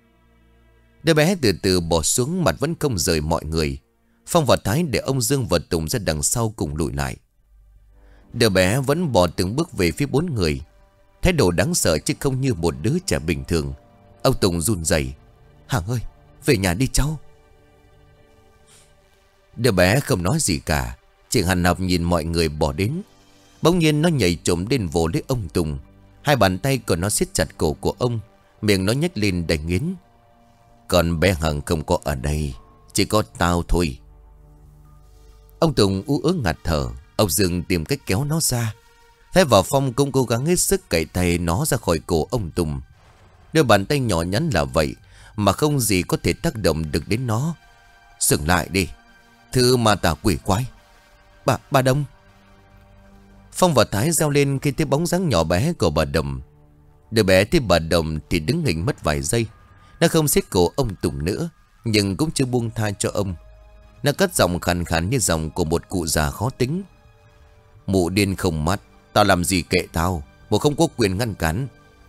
Đứa bé từ từ bỏ xuống, mặt vẫn không rời mọi người. Phong và Thái để ông Dương và Tùng ra đằng sau cùng lùi lại. Đứa bé vẫn bò từng bước về phía bốn người. Thái độ đáng sợ chứ không như một đứa trẻ bình thường. Ông Tùng run rẩy: Hằng ơi, về nhà đi cháu. Đứa bé không nói gì cả, chỉ hằn học nhìn mọi người bỏ đến. Bỗng nhiên nó nhảy trồm lên vồ lấy ông Tùng. Hai bàn tay của nó siết chặt cổ của ông, miệng nó nhếch lên đầy nghiến: Còn bé Hằng không có ở đây, chỉ có tao thôi. Ông Tùng ú ớ ngạt thở. Ông Dương tìm cách kéo nó ra. Thế vào Phong cũng cố gắng hết sức cạy tay nó ra khỏi cổ ông Tùng. Đôi bàn tay nhỏ nhắn là vậy mà không gì có thể tác động được đến nó. Dừng lại đi, thứ ma tà quỷ quái. Bà, bà Đồng. Phong và Thái reo lên khi thấy bóng dáng nhỏ bé của bà Đồng. Đứa bé thấy bà Đồng thì đứng hình mất vài giây. Nó không siết cổ ông Tùng nữa. nhưng cũng chưa buông tha cho ông. Nó cất giọng khàn khàn như giọng của một cụ già khó tính. Mụ điên không mắt, tao làm gì kệ tao, mụ không có quyền ngăn cản.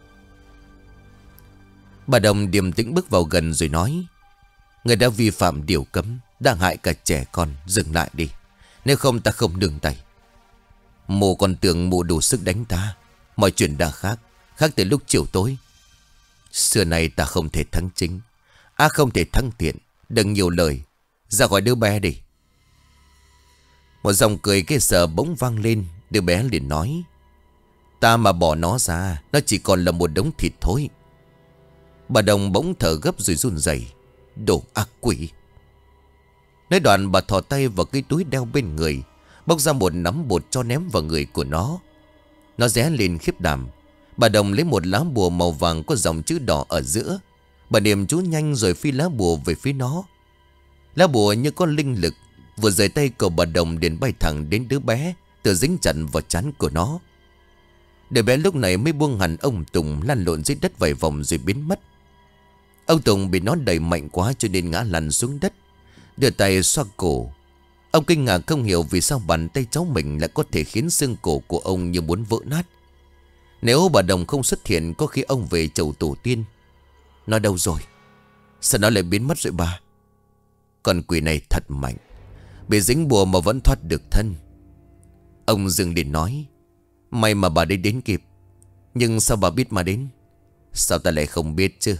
Bà Đồng điềm tĩnh bước vào gần rồi nói: Người đã vi phạm điều cấm, đang hại cả trẻ con, dừng lại đi. Nếu không ta không nương tay. Mụ còn tưởng mụ đủ sức đánh ta. Mọi chuyện đã khác, khác từ lúc chiều tối. Xưa này ta không thể thắng chính, à không thể thắng thiện. Đừng nhiều lời, ra khỏi đứa bé đi. Một dòng cười ghê sợ bỗng vang lên. Đứa bé liền nói: Ta mà bỏ nó ra, nó chỉ còn là một đống thịt thôi. Bà Đồng bỗng thở gấp rồi run rẩy. Đồ ác quỷ. Nói đoạn bà thò tay vào cái túi đeo bên người, bóc ra một nắm bột cho ném vào người của nó. Nó ré lên khiếp đảm. Bà Đồng lấy một lá bùa màu vàng có dòng chữ đỏ ở giữa. Bà niệm chú nhanh rồi phi lá bùa về phía nó. Lá bùa như có linh lực, vừa rời tay của bà Đồng đến bay thẳng đến đứa bé, tự dính chặt vào trán của nó. Đứa bé lúc này mới buông hẳn ông Tùng, lăn lộn dưới đất vài vòng rồi biến mất. Ông Tùng bị nó đẩy mạnh quá cho nên ngã lăn xuống đất, đưa tay xoa cổ. Ông kinh ngạc không hiểu vì sao bàn tay cháu mình lại có thể khiến xương cổ của ông như muốn vỡ nát. Nếu bà Đồng không xuất hiện, có khi ông về chầu tổ tiên. Nó đâu rồi? Sao nó lại biến mất rồi bà? Con quỷ này thật mạnh, bị dính bùa mà vẫn thoát được thân. Ông dừng để nói: May mà bà đi đến kịp. Nhưng sao bà biết mà đến? Sao ta lại không biết chứ?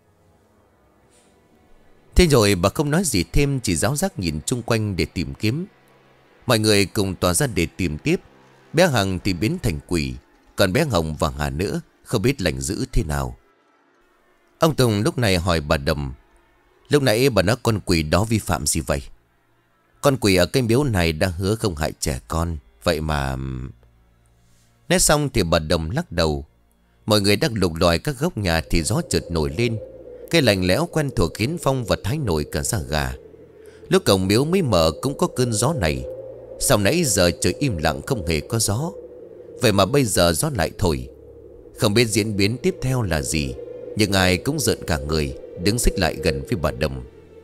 Thế rồi bà không nói gì thêm, chỉ ráo rác nhìn chung quanh để tìm kiếm. Mọi người cùng tỏa ra để tìm tiếp. Bé Hằng thì biến thành quỷ, còn bé Hồng và Hà nữa không biết lành dữ thế nào. Ông Tùng lúc này hỏi bà Đồng: Lúc nãy bà nói con quỷ đó vi phạm gì vậy? Con quỷ ở cái miếu này đã hứa không hại trẻ con, vậy mà... Nói xong thì bà Đồng lắc đầu. Mọi người đang lục lọi các góc nhà thì gió chợt nổi lên. Cái lạnh lẽo quen thuộc khiến Phong và Thái nổi cả da gà. Lúc cổng miếu mới mở cũng có cơn gió này. Sau nãy giờ trời im lặng không hề có gió, vậy mà bây giờ gió lại thổi. Không biết diễn biến tiếp theo là gì, nhưng ai cũng rợn cả người, đứng xích lại gần với bà Đồng.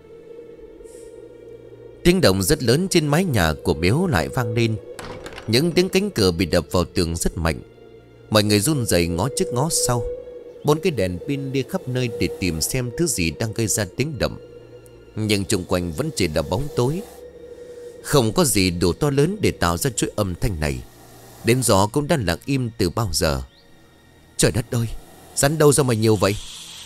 Tiếng động rất lớn trên mái nhà của miếu lại vang lên. Những tiếng cánh cửa bị đập vào tường rất mạnh. Mọi người run rẩy ngó trước ngó sau. Bốn cái đèn pin đi khắp nơi để tìm xem thứ gì đang gây ra tiếng động, nhưng xung quanh vẫn chỉ là bóng tối. Không có gì đủ to lớn để tạo ra chuỗi âm thanh này. Đến gió cũng đã lặng im từ bao giờ. Trời đất ơi, rắn đâu ra mà nhiều vậy?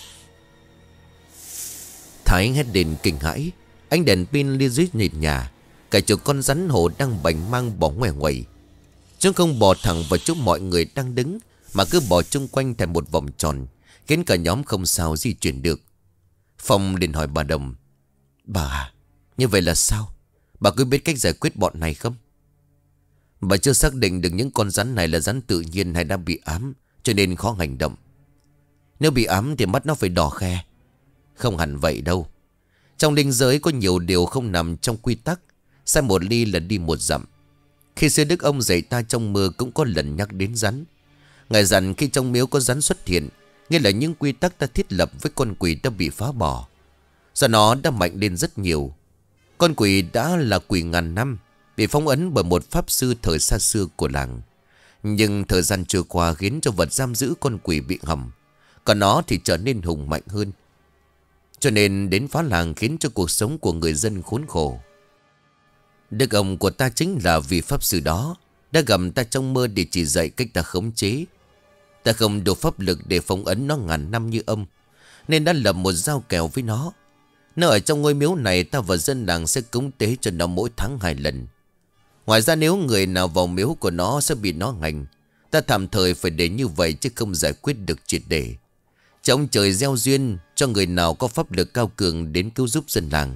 Thái hét lên kinh hãi. Ánh đèn pin lia dưới nền nhà. Cả chục con rắn hổ đang bành mang bỏ ngoe ngoẩy. Chúng không bò thẳng vào chỗ mọi người đang đứng, mà cứ bò chung quanh thành một vòng tròn, khiến cả nhóm không sao di chuyển được. Phong liền hỏi bà Đồng: Bà, như vậy là sao? Bà có biết cách giải quyết bọn này không? Bà chưa xác định được những con rắn này là rắn tự nhiên hay đã bị ám, cho nên khó hành động. Nếu bị ám thì mắt nó phải đỏ khe. Không hẳn vậy đâu. Trong linh giới có nhiều điều không nằm trong quy tắc. Sai một ly là đi một dặm. Khi xưa Đức ông dạy ta trong mơ cũng có lần nhắc đến rắn. Ngài dặn khi trong miếu có rắn xuất hiện, nghĩa là những quy tắc ta thiết lập với con quỷ đã bị phá bỏ. Do nó đã mạnh lên rất nhiều. Con quỷ đã là quỷ ngàn năm, bị phong ấn bởi một pháp sư thời xa xưa của làng. Nhưng thời gian trôi qua khiến cho vật giam giữ con quỷ bị hỏng, còn nó thì trở nên hùng mạnh hơn. Cho nên đến phá làng khiến cho cuộc sống của người dân khốn khổ. Đức ông của ta chính là vị pháp sư đó, đã gặp ta trong mơ để chỉ dạy cách ta khống chế. Ta không đủ pháp lực để phong ấn nó ngàn năm như ông, nên đã lập một giao kèo với nó. Nó ở trong ngôi miếu này, ta và dân làng sẽ cúng tế cho nó mỗi tháng hai lần. Ngoài ra nếu người nào vào miếu của nó sẽ bị nó ngành. Ta tạm thời phải để như vậy chứ không giải quyết được triệt để. Trong trời gieo duyên cho người nào có pháp lực cao cường đến cứu giúp dân làng.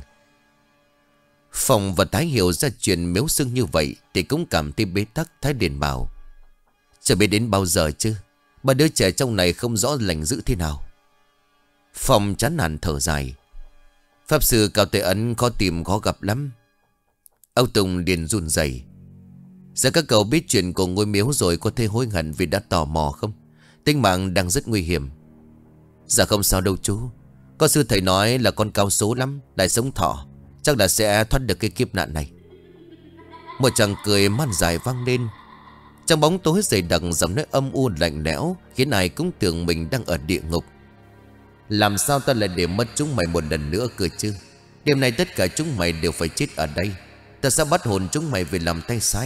Phong và Thái hiểu ra chuyện miếu xưng như vậy thì cũng cảm thấy bế tắc. Thái liền bảo: Chưa biết đến bao giờ chứ? Ba đứa trẻ trong này không rõ lành dữ thế nào. Phong chán nản thở dài: Pháp sư Cao Tề Ấn khó tìm khó gặp lắm. Âu Tùng liền run rẩy: Giờ các cậu biết chuyện của ngôi miếu rồi, có thể hối hận vì đã tò mò không? Tính mạng đang rất nguy hiểm. Dạ không sao đâu chú. Có sư thầy nói là con cao số lắm, đại sống thọ, chắc là sẽ thoát được cái kiếp nạn này. Một chàng cười man dài vang lên. Trong bóng tối dày đặc, giọng nói âm u lạnh lẽo khiến ai cũng tưởng mình đang ở địa ngục. Làm sao ta lại để mất chúng mày một lần nữa cơ chứ? Đêm nay tất cả chúng mày đều phải chết ở đây. Ta sẽ bắt hồn chúng mày về làm tay sai.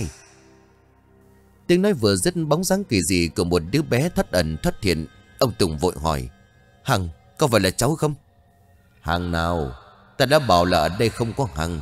Tiếng nói vừa dứt, bóng dáng kỳ dị của một đứa bé thoát ẩn thoát hiện. Ông Tùng vội hỏi: Hằng, có phải là cháu không? Hằng nào? Ta đã bảo là ở đây không có Hằng.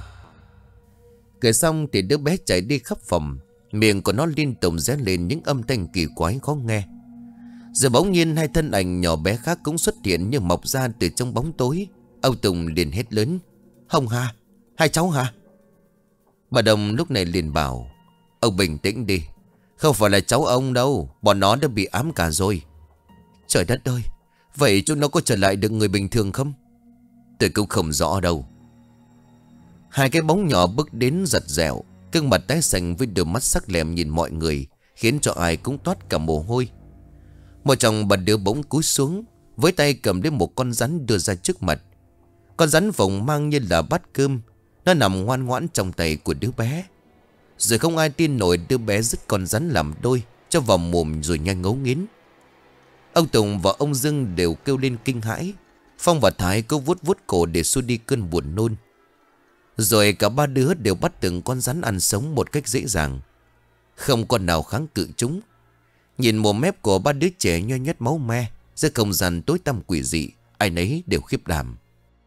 Kể xong thì đứa bé chạy đi khắp phòng, miệng của nó liên tục rẽ lên những âm thanh kỳ quái khó nghe. Rồi bỗng nhiên hai thân ảnh nhỏ bé khác cũng xuất hiện như mọc ra từ trong bóng tối. Ông Tùng liền hét lớn: Hồng Hà, hai cháu hả? Bà Đồng lúc này liền bảo: Ông bình tĩnh đi, không phải là cháu ông đâu, bọn nó đã bị ám cả rồi. Trời đất ơi, vậy chúng nó có trở lại được người bình thường không? Tôi cũng không rõ đâu. Hai cái bóng nhỏ bước đến giật dẻo, gương mặt tái xanh với đôi mắt sắc lẹm nhìn mọi người, khiến cho ai cũng toát cả mồ hôi. Một trong bà đứa bỗng cúi xuống, với tay cầm đến một con rắn đưa ra trước mặt. Con rắn vòng mang như là bát cơm, nó nằm ngoan ngoãn trong tay của đứa bé. Rồi không ai tin nổi, đứa bé dứt con rắn làm đôi, cho vào mồm rồi nhanh ngấu nghiến. Ông Tùng và ông Dương đều kêu lên kinh hãi. Phong và Thái cứ vuốt vuốt cổ để xua đi cơn buồn nôn. Rồi cả ba đứa đều bắt từng con rắn ăn sống một cách dễ dàng, không con nào kháng cự chúng. Nhìn mồm mép của ba đứa trẻ nho nhét máu me, giữa không gian tối tăm quỷ dị, ai nấy đều khiếp đảm.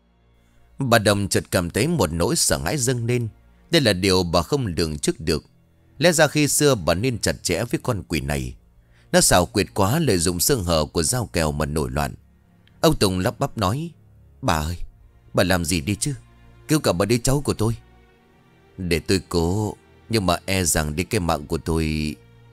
Bà Đồng chợt cảm thấy một nỗi sợ hãi dâng lên. Đây là điều bà không lường trước được. Lẽ ra khi xưa bà nên chặt chẽ với con quỷ này. Nó xảo quyệt quá, lợi dụng sơ hở của dao kèo mà nổi loạn. Ông Tùng lắp bắp nói: Bà ơi, bà làm gì đi chứ? Cứu cả ba đứa cháu của tôi. Để tôi cố, nhưng mà e rằng đến cái mạng của tôi.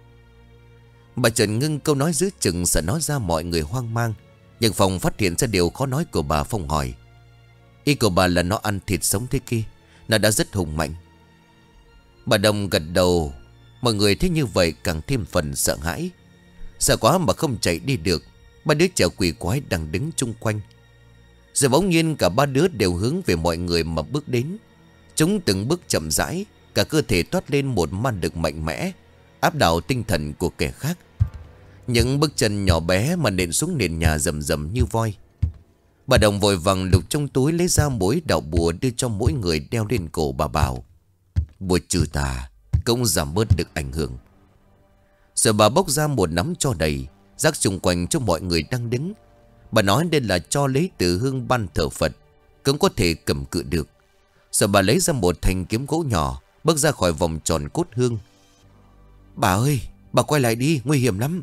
Bà Trần ngưng câu nói giữa chừng, sợ nói ra mọi người hoang mang. Nhưng Phong phát hiện ra điều khó nói của bà. Phong hỏi: Ý của bà là nó ăn thịt sống thế kia, nó đã rất hùng mạnh. Bà Đồng gật đầu. Mọi người thấy như vậy càng thêm phần sợ hãi. Sợ quá mà không chạy đi được. Ba đứa trẻ quỷ quái đang đứng chung quanh. Rồi bỗng nhiên cả ba đứa đều hướng về mọi người mà bước đến. Chúng từng bước chậm rãi, cả cơ thể toát lên một man lực mạnh mẽ, áp đảo tinh thần của kẻ khác. Những bước chân nhỏ bé mà nện xuống nền nhà rầm rầm như voi. Bà Đồng vội vàng lục trong túi lấy ra mỗi đạo bùa đưa cho mỗi người đeo lên cổ. Bà bảo: Bùa trừ tà cũng giảm bớt được ảnh hưởng. Rồi bà bốc ra một nắm tro đầy, rắc xung quanh cho mọi người đang đứng. Bà nói đây là cho lấy từ hương ban thờ Phật, cũng có thể cầm cự được. Rồi bà lấy ra một thanh kiếm gỗ nhỏ, bước ra khỏi vòng tròn cốt hương. Bà ơi, bà quay lại đi, nguy hiểm lắm.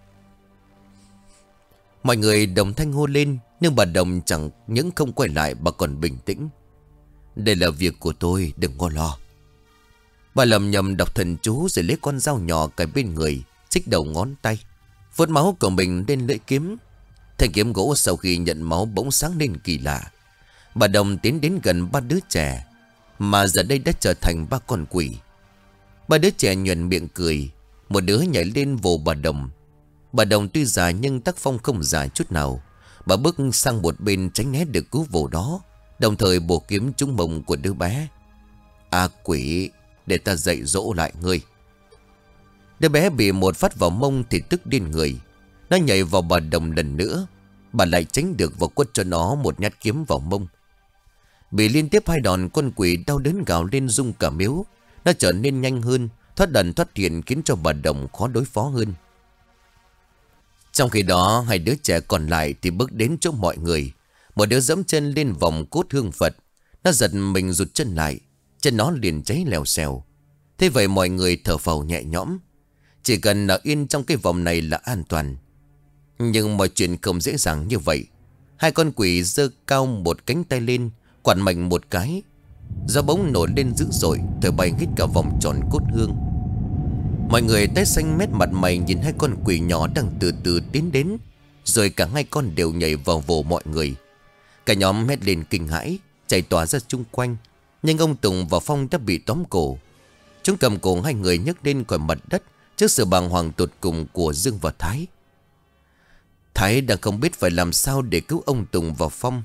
Mọi người đồng thanh hô lên. Nhưng bà Đồng chẳng những không quay lại, bà còn bình tĩnh. Đây là việc của tôi, đừng có lo. Bà lầm nhầm đọc thần chú, rồi lấy con dao nhỏ cài bên người, chích đầu ngón tay, vớt máu của mình lên lưỡi kiếm. Thanh kiếm gỗ sau khi nhận máu bỗng sáng lên kỳ lạ. Bà Đồng tiến đến gần ba đứa trẻ, mà giờ đây đã trở thành ba con quỷ. Ba đứa trẻ nhoẻn miệng cười. Một đứa nhảy lên vồ bà Đồng. Bà Đồng tuy già nhưng tác phong không già chút nào. Bà bước sang một bên tránh né được cú vồ đó, đồng thời bổ kiếm trúng mông của đứa bé. À quỷ, để ta dạy dỗ lại ngươi. Đứa bé bị một phát vào mông thì tức điên người. Nó nhảy vào bà Đồng lần nữa. Bà lại tránh được và quất cho nó một nhát kiếm vào mông. Bị liên tiếp hai đòn, con quỷ đau đớn gào lên rung cả miếu. Nó trở nên nhanh hơn, thoát đần thoát hiện, khiến cho bà Đồng khó đối phó hơn. Trong khi đó, hai đứa trẻ còn lại thì bước đến chỗ mọi người. Một đứa dẫm chân lên vòng cốt hương Phật. Nó giật mình rụt chân lại, chân nó liền cháy lèo xèo. Thế vậy mọi người thở phào nhẹ nhõm. Chỉ cần ở yên trong cái vòng này là an toàn. Nhưng mọi chuyện không dễ dàng như vậy. Hai con quỷ giơ cao một cánh tay lên, quạt mạnh một cái. Gió bỗng nổi lên dữ dội, thổi bay hết cả vòng tròn cốt hương. Mọi người tái xanh mét mặt mày nhìn hai con quỷ nhỏ đang từ từ tiến đến. Rồi cả hai con đều nhảy vào vồ mọi người. Cả nhóm hét lên kinh hãi, chạy tỏa ra chung quanh. Nhưng ông Tùng và Phong đã bị tóm cổ. Chúng cầm cổ hai người nhấc lên khỏi mặt đất, trước sự bàng hoàng tột cùng của Dương và Thái. Thái đang không biết phải làm sao để cứu ông Tùng và Phong,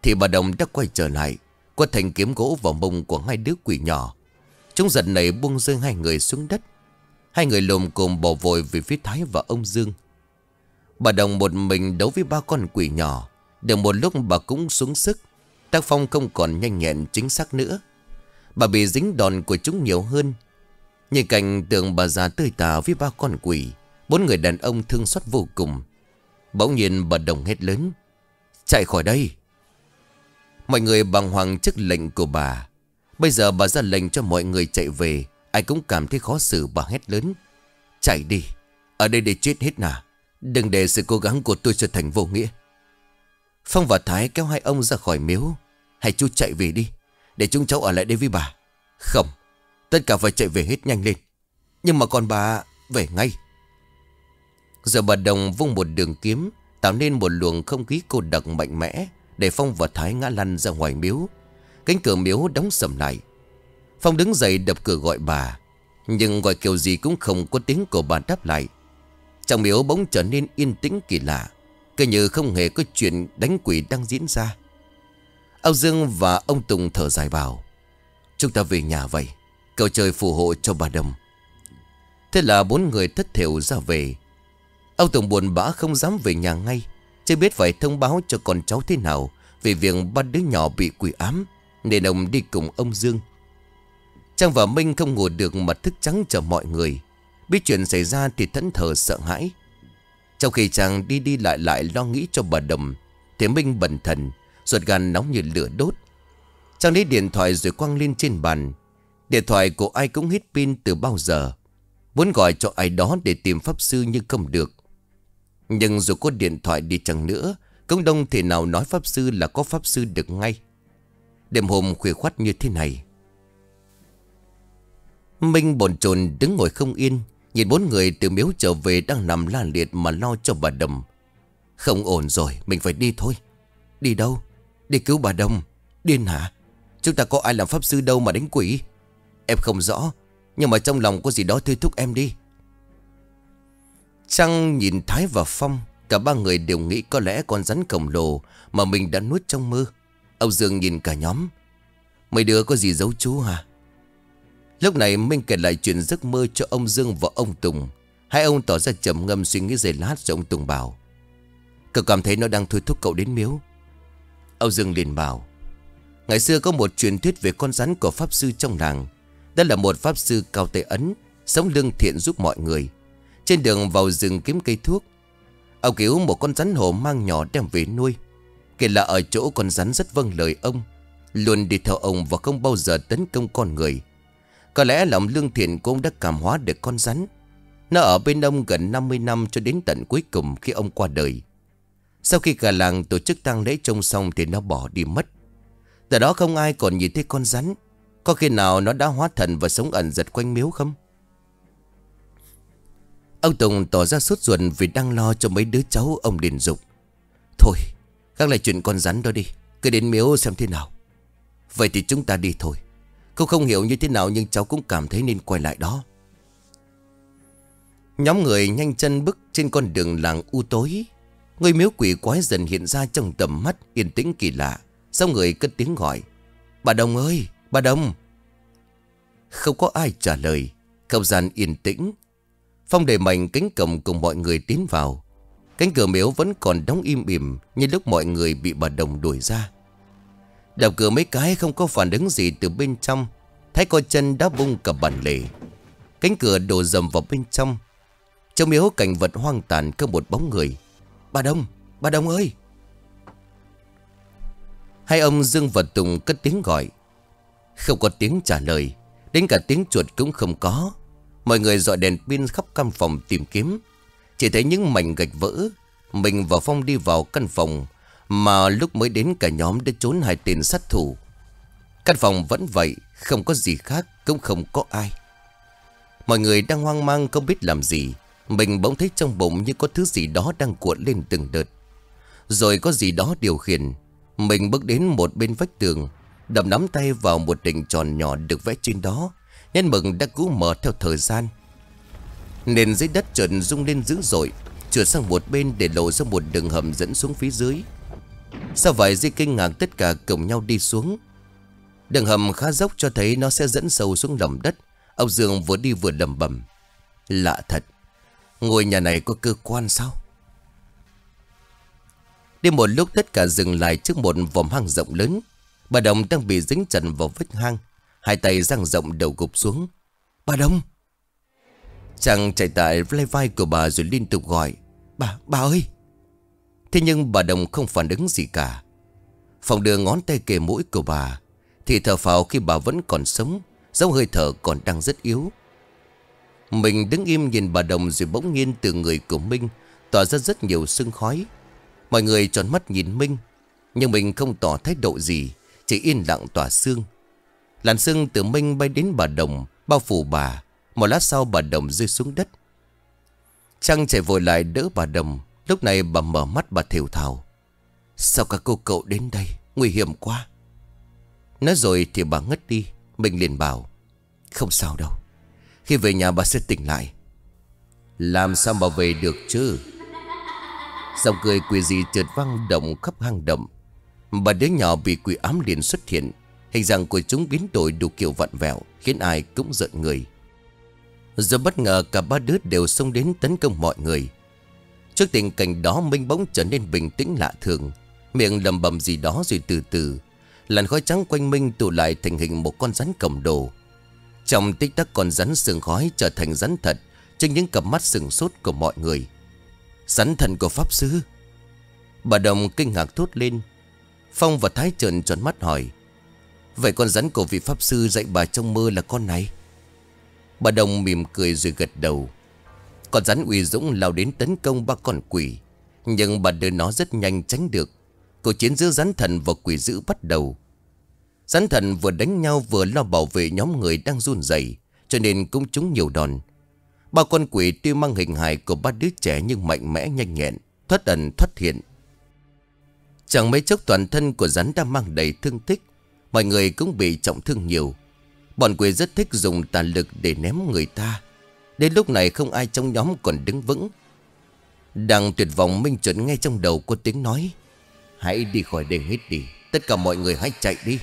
thì bà Đồng đã quay trở lại, quất thanh kiếm gỗ vào mông của hai đứa quỷ nhỏ. Chúng giật nảy buông rơi hai người xuống đất. Hai người lồm cồm bỏ vội về phía Thái và ông Dương. Bà Đồng một mình đấu với ba con quỷ nhỏ. Được một lúc bà cũng xuống sức. Tác phong không còn nhanh nhẹn chính xác nữa. Bà bị dính đòn của chúng nhiều hơn. Nhìn cảnh tượng bà già tươi tả với ba con quỷ, bốn người đàn ông thương xót vô cùng. Bỗng nhiên bà Đồng hét lớn: chạy khỏi đây! Mọi người bàng hoàng trước lệnh của bà. Bây giờ bà ra lệnh cho mọi người chạy về. Ai cũng cảm thấy khó xử. Bà hét lớn: chạy đi, ở đây để chết hết nào. Đừng để sự cố gắng của tôi trở thành vô nghĩa. Phong và Thái kéo hai ông ra khỏi miếu. Hay chú chạy về đi, để chúng cháu ở lại đây với bà. Không, tất cả phải chạy về hết, nhanh lên. Nhưng mà còn bà, về ngay. Giờ bà Đồng vung một đường kiếm, tạo nên một luồng không khí cô độc mạnh mẽ, để Phong và Thái ngã lăn ra ngoài miếu. Cánh cửa miếu đóng sầm lại. Phong đứng dậy đập cửa gọi bà, nhưng gọi kiểu gì cũng không có tiếng của bà đáp lại. Trong miếu bỗng trở nên yên tĩnh kỳ lạ, cứ như không hề có chuyện đánh quỷ đang diễn ra. Ông Dương và ông Tùng thở dài bảo: chúng ta về nhà vậy, cầu trời phù hộ cho bà Đồng. Thế là bốn người thất thểu ra về. Ông Tùng buồn bã không dám về nhà ngay, chưa biết phải thông báo cho con cháu thế nào về việc ba đứa nhỏ bị quỷ ám, nên ông đi cùng ông Dương. Trang và Minh không ngủ được mà thức trắng chờ mọi người. Biết chuyện xảy ra thì thẫn thờ sợ hãi. Trong khi Trang đi đi lại lại lo nghĩ cho bà Đồng, thì Minh bần thần, ruột gan nóng như lửa đốt. Trang lấy điện thoại rồi quăng lên trên bàn. Điện thoại của ai cũng hết pin từ bao giờ. Muốn gọi cho ai đó để tìm pháp sư nhưng không được. Nhưng dù có điện thoại đi chăng nữa, cũng đông thể nào nói pháp sư là có pháp sư được ngay. Đêm hôm khuya khoắt như thế này, Minh bồn chồn đứng ngồi không yên, nhìn bốn người từ miếu trở về đang nằm la liệt mà lo cho bà Đồng. Không ổn rồi, mình phải đi thôi. Đi đâu? Đi cứu bà Đồng. Điên hả? Chúng ta có ai làm pháp sư đâu mà đánh quỷ. Em không rõ, nhưng mà trong lòng có gì đó thôi thúc em đi. Trăng nhìn Thái và Phong, cả ba người đều nghĩ có lẽ con rắn khổng lồ mà mình đã nuốt trong mơ. Ông Dương nhìn cả nhóm: mấy đứa có gì giấu chú hả? Lúc này Minh kể lại chuyện giấc mơ cho ông Dương và ông Tùng. Hai ông tỏ ra trầm ngâm suy nghĩ giây lát, rồi ông Tùng bảo: cậu cảm thấy nó đang thôi thúc cậu đến miếu. Ông Dương liền bảo: ngày xưa có một truyền thuyết về con rắn của pháp sư trong làng. Đó là một pháp sư cao tay ấn, sống lương thiện giúp mọi người. Trên đường vào rừng kiếm cây thuốc, ông cứu một con rắn hổ mang nhỏ đem về nuôi. Kể là ở chỗ con rắn rất vâng lời ông, luôn đi theo ông và không bao giờ tấn công con người. Có lẽ lòng lương thiện của ông đã cảm hóa được con rắn. Nó ở bên ông gần năm mươi năm, cho đến tận cuối cùng khi ông qua đời. Sau khi cả làng tổ chức tang lễ trông xong thì nó bỏ đi mất. Từ đó không ai còn nhìn thấy con rắn. Có khi nào nó đã hóa thần và sống ẩn giật quanh miếu không? Ông Tùng tỏ ra sốt ruột vì đang lo cho mấy đứa cháu. Ông liền dục: thôi, gác lại chuyện con rắn đó đi, cứ đến miếu xem thế nào. Vậy thì chúng ta đi thôi. Cô không hiểu như thế nào nhưng cháu cũng cảm thấy nên quay lại đó. Nhóm người nhanh chân bước trên con đường làng u tối. Ngôi miếu quỷ quái dần hiện ra trong tầm mắt, yên tĩnh kỳ lạ. Xong người cất tiếng gọi: bà Đồng ơi, bà Đồng. Không có ai trả lời. Không gian yên tĩnh. Phong đẩy mạnh cánh cổng cùng mọi người tiến vào. Cánh cửa miếu vẫn còn đóng im ỉm, như lúc mọi người bị bà Đồng đuổi ra. Đập cửa mấy cái không có phản ứng gì từ bên trong. Thấy coi chân đã bung cả bản lề. Cánh cửa đổ dầm vào bên trong. Trong miếu cảnh vật hoang tàn, không một bóng người. Bà Đồng, bà Đồng ơi. Hai ông Dương và Tùng cất tiếng gọi. Không có tiếng trả lời. Đến cả tiếng chuột cũng không có. Mọi người dọi đèn pin khắp căn phòng tìm kiếm. Chỉ thấy những mảnh gạch vỡ. Mình và Phong đi vào căn phòng mà lúc mới đến cả nhóm đã trốn hai tên sát thủ. Căn phòng vẫn vậy, không có gì khác, cũng không có ai. Mọi người đang hoang mang không biết làm gì. Mình bỗng thấy trong bụng như có thứ gì đó đang cuộn lên từng đợt. Rồi có gì đó điều khiển. Mình bước đến một bên vách tường, đập nắm tay vào một hình tròn nhỏ được vẽ trên đó. Nhân mừng đã cú mở theo thời gian. Nền dưới đất chợt rung lên dữ dội, trượt sang một bên để lộ ra một đường hầm dẫn xuống phía dưới. Sao vậy Di kinh ngạc, tất cả cùng nhau đi xuống. Đường hầm khá dốc cho thấy nó sẽ dẫn sâu xuống lòng đất. Ông Dương vừa đi vừa lẩm bẩm: lạ thật, ngôi nhà này có cơ quan sao? Đi một lúc tất cả dừng lại trước một vòm hang rộng lớn. Bà Đồng đang bị dính chặt vào vách hang, hai tay dang rộng đầu gục xuống. Bà Đồng! Chàng chạy tại vai vai của bà rồi liên tục gọi: Bà, bà ơi! Thế nhưng bà Đồng không phản ứng gì cả. Phong đưa ngón tay kề mũi của bà, thì thở phào khi bà vẫn còn sống, dấu hơi thở còn đang rất yếu. Mình đứng im nhìn bà Đồng, rồi bỗng nhiên từ người của Minh tỏa ra rất nhiều sương khói. Mọi người tròn mắt nhìn Minh, nhưng mình không tỏ thái độ gì, chỉ yên lặng tỏa sương. Làn sương từ Minh bay đến bà Đồng, bao phủ bà. Một lát sau bà Đồng rơi xuống đất. Trăng chạy vội lại đỡ bà Đồng. Lúc này bà mở mắt, bà thều thào: sao các cô cậu đến đây, nguy hiểm quá. Nói rồi thì bà ngất đi. Mình liền bảo: không sao đâu, khi về nhà bà sẽ tỉnh lại. Làm sao mà về được chứ? Giọng cười quỷ dị chợt vang động khắp hang động. Bà đứa nhỏ bị quỷ ám liền xuất hiện. Hình dạng của chúng biến đổi đủ kiểu vặn vẹo, khiến ai cũng giận người. Rồi bất ngờ cả ba đứa đều xông đến tấn công mọi người. Trước tình cảnh đó, Minh bỗng trở nên bình tĩnh lạ thường, miệng lẩm bẩm gì đó, rồi từ từ làn khói trắng quanh Minh tụ lại thành hình một con rắn khổng lồ. Trong tích tắc, con rắn sương khói trở thành rắn thật trên những cặp mắt sừng sốt của mọi người. Rắn thần của pháp sư! Bà Đồng kinh ngạc thốt lên. Phong và Thái trợn tròn mắt hỏi: vậy con rắn của vị pháp sư dạy bà trong mơ là con này? Bà Đồng mỉm cười rồi gật đầu. Con rắn uy dũng lao đến tấn công ba con quỷ, nhưng bà đưa nó rất nhanh tránh được. Cuộc chiến giữa rắn thần và quỷ dữ bắt đầu. Rắn thần vừa đánh nhau vừa lo bảo vệ nhóm người đang run rẩy, cho nên cũng trúng nhiều đòn. Ba con quỷ tuy mang hình hài của ba đứa trẻ nhưng mạnh mẽ nhanh nhẹn, thoát ẩn thoát hiện. Chẳng mấy chốc toàn thân của rắn đã mang đầy thương tích. Mọi người cũng bị trọng thương nhiều. Bọn quỷ rất thích dùng tà lực để ném người ta. Đến lúc này không ai trong nhóm còn đứng vững. Đang tuyệt vọng, Minh chợt nghe trong đầu có tiếng nói: hãy đi khỏi đây hết đi, tất cả mọi người hãy chạy đi.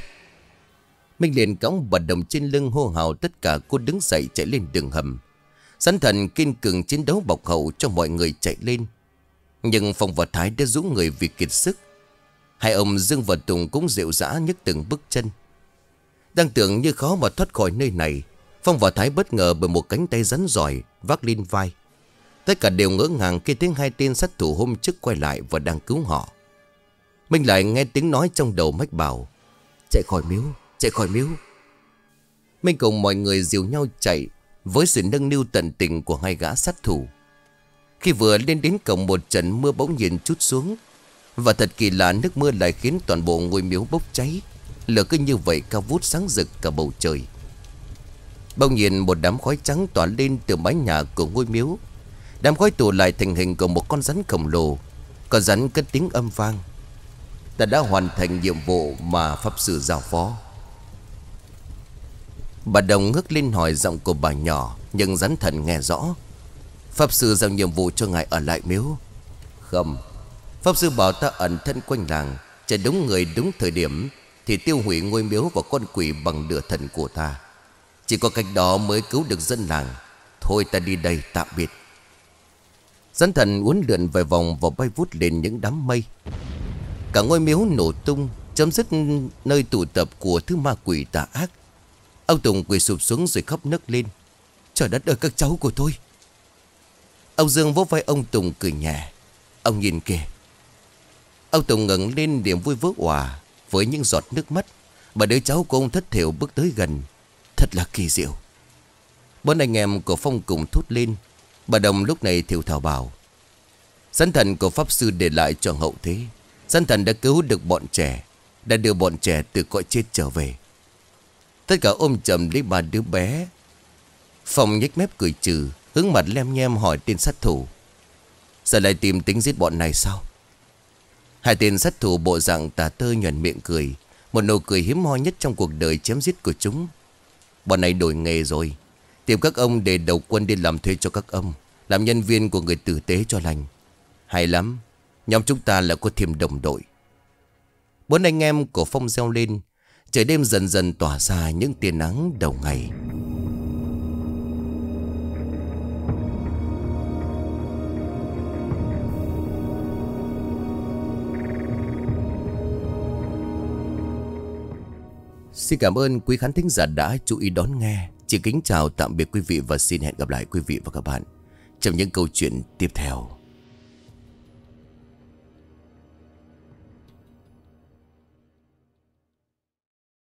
Minh liền cõng bà Đồng trên lưng hô hào tất cả cô đứng dậy chạy lên đường hầm. Rắn thần kiên cường chiến đấu bọc hậu cho mọi người chạy lên. Nhưng Phong và Thái đã rũ người vì kiệt sức. Hai ông Dương và Tùng cũng rệu rã nhấc từng bước chân. Đang tưởng như khó mà thoát khỏi nơi này, Phong và Thái bất ngờ bởi một cánh tay rắn giỏi vác lên vai. Tất cả đều ngỡ ngàng khi tiếng hai tên sát thủ hôm trước quay lại và đang cứu họ. Minh lại nghe tiếng nói trong đầu mách bảo: chạy khỏi miếu, chạy khỏi miếu. Minh cùng mọi người dìu nhau chạy, với sự nâng niu tận tình của hai gã sát thủ. Khi vừa lên đến cổng, một trận mưa bỗng nhiên trút xuống. Và thật kỳ lạ, nước mưa lại khiến toàn bộ ngôi miếu bốc cháy. Lửa cứ như vậy cao vút sáng rực cả bầu trời. Bỗng nhiên một đám khói trắng tỏa lên từ mái nhà của ngôi miếu. Đám khói tụ lại thành hình của một con rắn khổng lồ. Con rắn cất tiếng âm vang: ta đã hoàn thành nhiệm vụ mà pháp sư giao phó. Bà Đồng ngước lên hỏi, giọng của bà nhỏ nhưng rắn thần nghe rõ: pháp sư giao nhiệm vụ cho ngài ở lại miếu. Không, pháp sư bảo ta ẩn thân quanh làng, chạy đúng người đúng thời điểm thì tiêu hủy ngôi miếu và con quỷ bằng lửa thần của ta. Chỉ có cách đó mới cứu được dân làng. Thôi ta đi đây, tạm biệt. Rắn thần uốn lượn vài vòng và bay vút lên những đám mây. Cả ngôi miếu nổ tung, chấm dứt nơi tụ tập của thứ ma quỷ tà ác. Ông Tùng quỳ sụp xuống rồi khóc nấc lên: trời đất ơi, các cháu của tôi! Ông Dương vỗ vai ông Tùng cười nhẹ: ông nhìn kìa. Ông Tùng ngẩng lên niềm vui vỡ òa với những giọt nước mắt. Bà đứa cháu của ông thất thểu bước tới gần: thật là kỳ diệu. Bốn anh em của Phong cùng thốt lên. Bà Đồng lúc này thều thào bảo: rắn thần của pháp sư để lại cho hậu thế. Rắn thần đã cứu được bọn trẻ, đã đưa bọn trẻ từ cõi chết trở về. Tất cả ôm chầm lấy ba đứa bé. Phong nhếch mép cười trừ, hướng mặt lem nhem hỏi tên sát thủ: giờ lại tìm tính giết bọn này sao? Hai tên sát thủ bộ dạng tà tơ nhoẻn miệng cười, một nụ cười hiếm hoi nhất trong cuộc đời chém giết của chúng. Bọn này đổi nghề rồi, tìm các ông để đầu quân đi làm thuê cho các ông, làm nhân viên của người tử tế cho lành. Hay lắm, nhóm chúng ta là có thêm đồng đội. Bốn anh em của Phong reo lên. Trời đêm dần dần tỏa ra những tia nắng đầu ngày. Xin cảm ơn quý khán thính giả đã chú ý đón nghe. Chỉ kính chào tạm biệt quý vị và xin hẹn gặp lại quý vị và các bạn trong những câu chuyện tiếp theo.